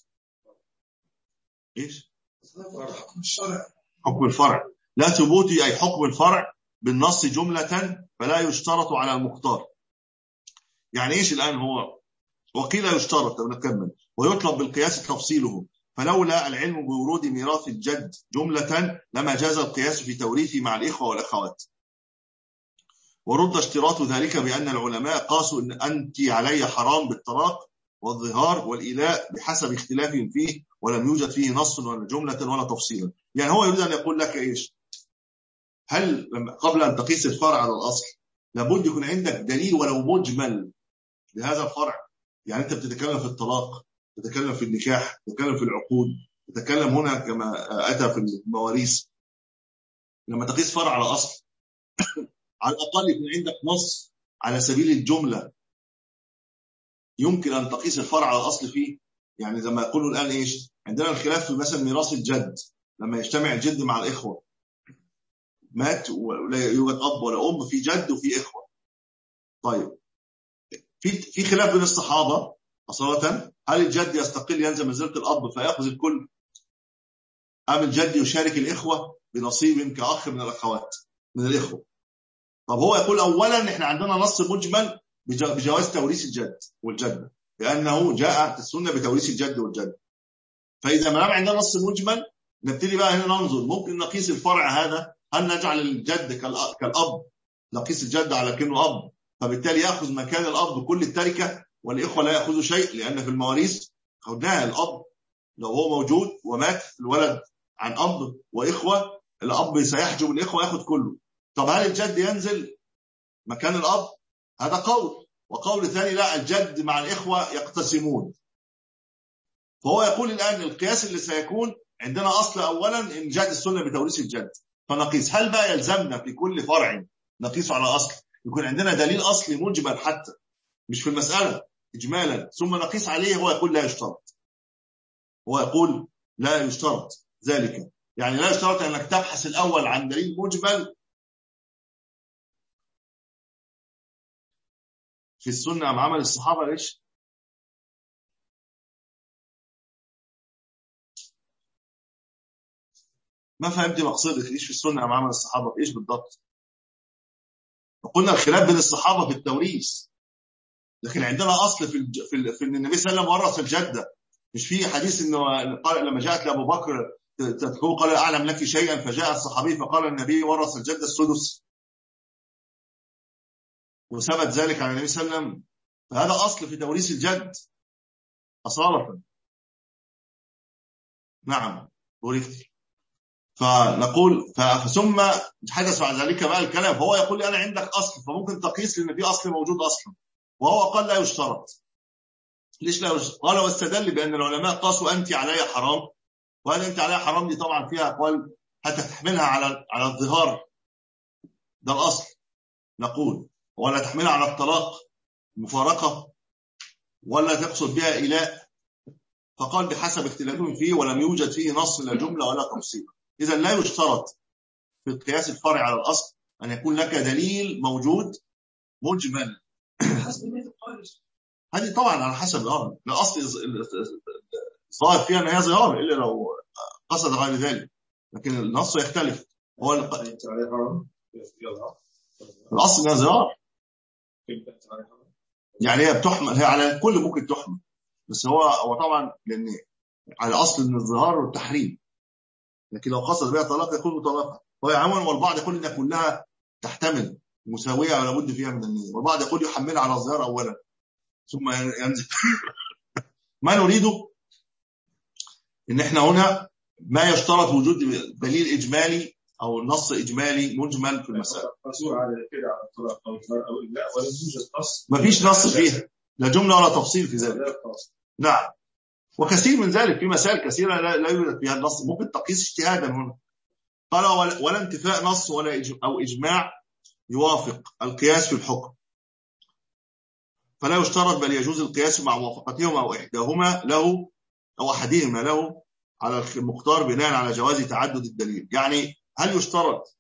Speaker 1: ايش؟
Speaker 2: حكم الشرع
Speaker 1: حكم الفرع لا ثبوت أي حكم الفرع بالنص جملة فلا يشترط على المختار. يعني ايش الآن هو؟ وقيل يشترط ونكمل ويطلب بالقياس تفصيله، فلولا العلم بورود ميراث الجد جملة لما جاز القياس في توريثه مع الإخوة والأخوات. ورد اشتراط ذلك بأن العلماء قاسوا أن أنت علي حرام بالطلاق والظهار والإلاء بحسب اختلافهم فيه ولم يوجد فيه نص ولا جملة ولا تفصيلا. يعني هو يريد أن يقول لك إيش؟ هل قبل أن تقيس الفرع على الأصل لابد يكون عندك دليل ولو مجمل لهذا الفرع؟ يعني أنت بتتكلم في الطلاق، تتكلم في النكاح، تتكلم في العقود، تتكلم هنا كما أتى في المواريث. لما تقيس فرع على أصل على الأقل يكون عندك نص على سبيل الجملة يمكن أن تقيس الفرع على الأصل فيه. يعني زي ما يقولوا الآن إيش؟ عندنا الخلاف في مثلا ميراث الجد، لما يجتمع الجد مع الإخوة، مات ولا يوجد أب ولا أم، في جد وفي إخوة. طيب في في خلاف بين الصحابة أصالة هل الجد يستقل ينزل منزلة الأب فيأخذ الكل، أم الجد يشارك الإخوة بنصيب كأخ من الأخوات من الإخوة؟ طب هو يقول أولا إحنا عندنا نص مجمل بجواز توريث الجد والجدة، لأنه جاء السنة بتوريث الجد والجد. فإذا ما عندنا نص مجمل نبتدي بقى هنا ننظر ممكن نقيس الفرع هذا، هل نجعل الجد كالأب، نقيس الجد على كأنه أب فبالتالي يأخذ مكان الأب كل التركة والإخوة لا يأخذوا شيء، لأن في المواريث خدناها الأب لو هو موجود ومات الولد عن أب وإخوة الأب سيحجب الإخوة يأخذ كله. طب هل الجد ينزل مكان الأب؟ هذا قول، وقول ثاني لا الجد مع الإخوة يقتسمون. فهو يقول الآن القياس اللي سيكون عندنا أصل أولا إن جاءت السنة بتوريث الجد فنقيس، هل بقى يلزمنا في كل فرع نقيسه على أصل يكون عندنا دليل أصلي مجمل حتى مش في المسألة إجمالا ثم نقيس عليه؟ هو يقول لا يشترط، هو يقول لا يشترط ذلك، يعني لا يشترط أنك تبحث الأول عن دليل مجمل في السنة أم عمل الصحابة. ليش؟ ما فهمت مقصدك، إيش في السنة أم عمل الصحابة؟ إيش بالضبط؟ قلنا الخلاف بين الصحابة في التوريث، لكن عندنا أصل في الج... في, ال... في إن النبي صلى الله عليه وسلم ورث الجدة. مش في حديث إنه قال لما جاءت لأبو بكر تقول قال أعلم لك شيئا فجاء الصحابي فقال النبي ورث الجدة السدس، وثبت ذلك عن النبي صلى الله عليه وسلم. فهذا أصل في توريث الجد أصالة. نعم ورثت. فنقول ثم حدث بعد ذلك بقى الكلام، فهو يقول لي أنا عندك أصل فممكن تقيس لأن في أصل موجود أصلا، وهو قال لا يشترط. ليش لا يشترط؟ قال واستدل بأن العلماء قاسوا أنت علي حرام، وهل أنت علي حرام دي طبعا فيها أقوال حتى تحملها على على الظهار ده الأصل نقول، ولا تحملها على الطلاق مفارقة، ولا تقصد بها إلاء. فقال بحسب اختلافهم فيه ولم يوجد فيه نص لا جملة ولا تفصيل. إذا لا يشترط في القياس الفرعي على الأصل أن يكون لك دليل موجود مجمل. هذه طبعا على حسب الأمر، الأصل ظاهر فيها أنها ظهار إلا لو قصد غير ذلك، لكن النص يختلف. هو الأصل أنها ظهار، يعني هي بتحمل، هي على الكل ممكن تحمل، بس هو هو طبعا لأن على أصل من الظهار والتحريم، لكن لو قصد بها طلاق يكون مطلقا. هو عموما والبعض يقول إنها كلها تحتمل مساوية ولا بد فيها من النية، والبعض يقول يحملها على الظهار أولا ثم ينزل. ما نريده إن إحنا هنا ما يشترط وجود دليل إجمالي أو نص إجمالي مجمل في المسألة. ما فيش نص فيها لا جملة ولا تفصيل في ذلك. نعم، وكثير من ذلك في مسائل كثيرة لا يوجد فيها النص، ممكن تقيس اجتهادا هنا. قال ولا انتفاء نص ولا أو إجماع يوافق القياس في الحكم، فلا يشترط بل يجوز القياس مع موافقتهما أو إحداهما له أو أحدهما له على المختار بناء على جواز تعدد الدليل. يعني هل يشترط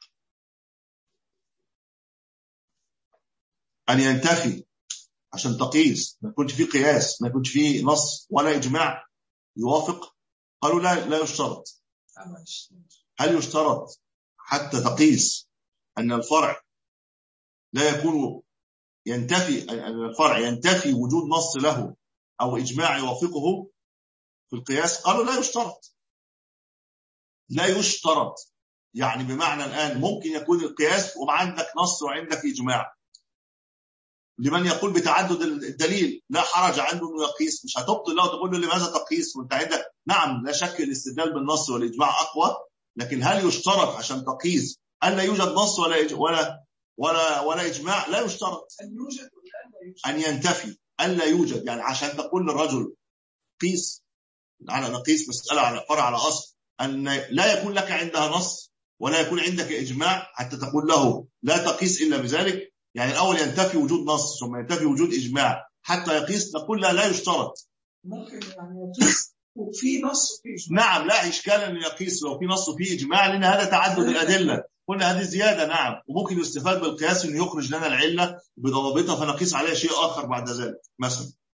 Speaker 1: أن ينتفي عشان تقيس ما يكونش فيه قياس، ما يكونش فيه نص ولا إجماع يوافق؟ قالوا لا لا يشترط. هل يشترط حتى تقيس أن الفرع لا يكون ينتفي أن الفرع ينتفي وجود نص له أو إجماع يوافقه في القياس؟ قالوا لا يشترط. لا يشترط يعني بمعنى الآن ممكن يكون القياس وعندك نص وعندك إجماع. لمن يقول بتعدد الدليل لا حرج عنده انه يقيس، مش هتبطل له وتقول له لماذا تقيس وانت عندك. نعم لا شك الاستدلال بالنص والاجماع اقوى، لكن هل يشترط عشان تقيس ان لا يوجد نص ولا إج... ولا ولا ولا اجماع؟ لا يشترط.
Speaker 2: ان يوجد
Speaker 1: ان ينتفي ان لا يوجد، يعني عشان تقول للرجل قيس على نقيس مساله على فرع على اصل ان لا يكون لك عندها نص ولا يكون عندك اجماع حتى تقول له لا تقيس الا بذلك. يعني الأول ينتفي وجود نص ثم ينتفي وجود إجماع حتى يقيس، نقول لا لا يشترط.
Speaker 2: ممكن يعني يقيس وفي نص وفي إجماع.
Speaker 1: نعم لا إشكال أن يقيس لو في نص وفي إجماع، لأن هذا تعدد الأدلة، قلنا هذه زيادة. نعم، وممكن يستفاد بالقياس أن يخرج لنا العلة بضوابطها فنقيس عليها شيء آخر بعد ذلك مثلا.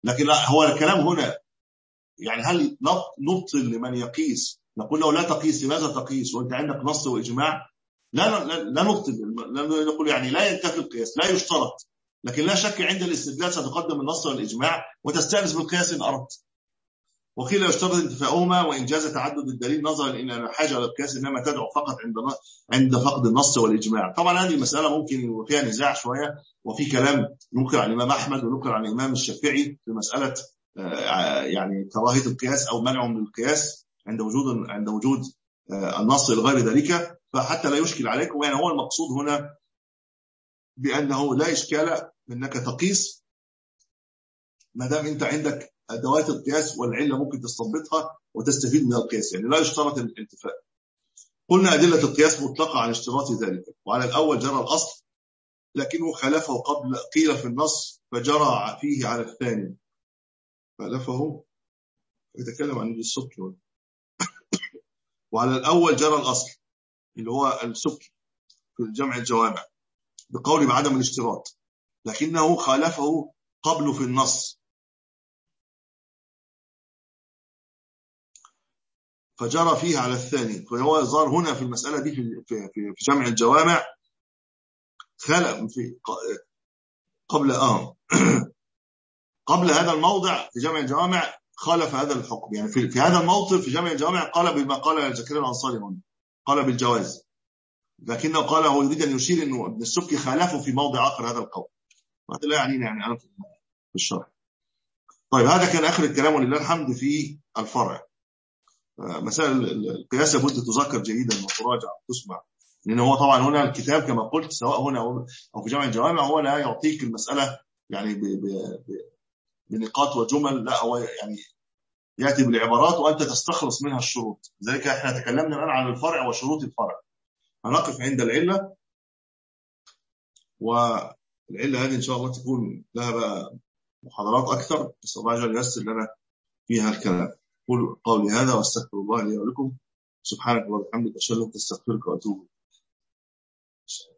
Speaker 1: لكن لا، هو الكلام هنا يعني هل نبطل لمن يقيس؟ نقول له لا تقيس، لماذا تقيس وانت عندك نص واجماع؟ لا لا, لا نبطل، لا نقول يعني لا ينتفي القياس، لا يشترط، لكن لا شك عند الاستدلال ستقدم النص والاجماع وتستانس بالقياس ان اردت. وقيل يشترط انتفاؤهما وان جاز تعدد الدليل نظرا ان الحاجه للقياس انما تدعو فقط عند عند فقد النص والاجماع. طبعا هذه المساله ممكن يبقى فيها نزاع شويه، وفي كلام نقل عن الامام احمد ونقل عن الامام الشافعي في مساله يعني كراهيه القياس او منعه من القياس عند وجود عند وجود النص لغير ذلك. فحتى لا يشكل عليكم، يعني هو المقصود هنا بانه لا اشكال انك تقيس ما دام انت عندك ادوات القياس والعله ممكن تستنبطها وتستفيد من القياس، يعني لا يشترط الانتفاء. قلنا ادله القياس مطلقه عن اشتراط ذلك، وعلى الاول جرى الاصل لكنه خالفه قبل قيل في النص فجرى فيه على الثاني. خالفه يتكلم عن السكر. وعلى الأول جرى الأصل اللي هو السكر في الجمع الجوامع بقول بعدم الاشتراط، لكنه خالفه قبل في النص فجرى فيه على الثاني. فهو ظهر هنا في المسألة دي في في في جمع الجوامع خلق في قبل آه قبل هذا الموضع في جمع الجوامع خالف هذا الحكم، يعني في, في هذا الموطن في جمع الجوامع قال بما قال زكريا الأنصاري هنا، قال بالجواز، لكنه قال هو يريد أن يشير أنه ابن السبكي خالفه في موضع آخر هذا القول. هذا لا يعنينا يعني أنا في الشرح. طيب هذا كان آخر الكلام ولله الحمد في الفرع. مسائل القياس لابد تذكر جيدا وتراجع وتسمع، لأن هو طبعا هنا الكتاب كما قلت سواء هنا أو في جمع الجوامع هو لا يعطيك المسألة يعني ب ب ب بنقاط وجمل، لا هو يعني يأتي بالعبارات وأنت تستخلص منها الشروط. لذلك احنا تكلمنا الآن عن الفرع وشروط الفرع، هنقف عند العلة، والعلة هذه إن شاء الله تكون لها بقى محاضرات أكثر، بس الله عز وجل ييسر لنا فيها الكلام. قولوا قولي هذا واستغفر الله لي ولكم. سبحانك اللهم وبحمدك أشهد أن لا إله إلا أنت أستغفرك وأتوب إليك.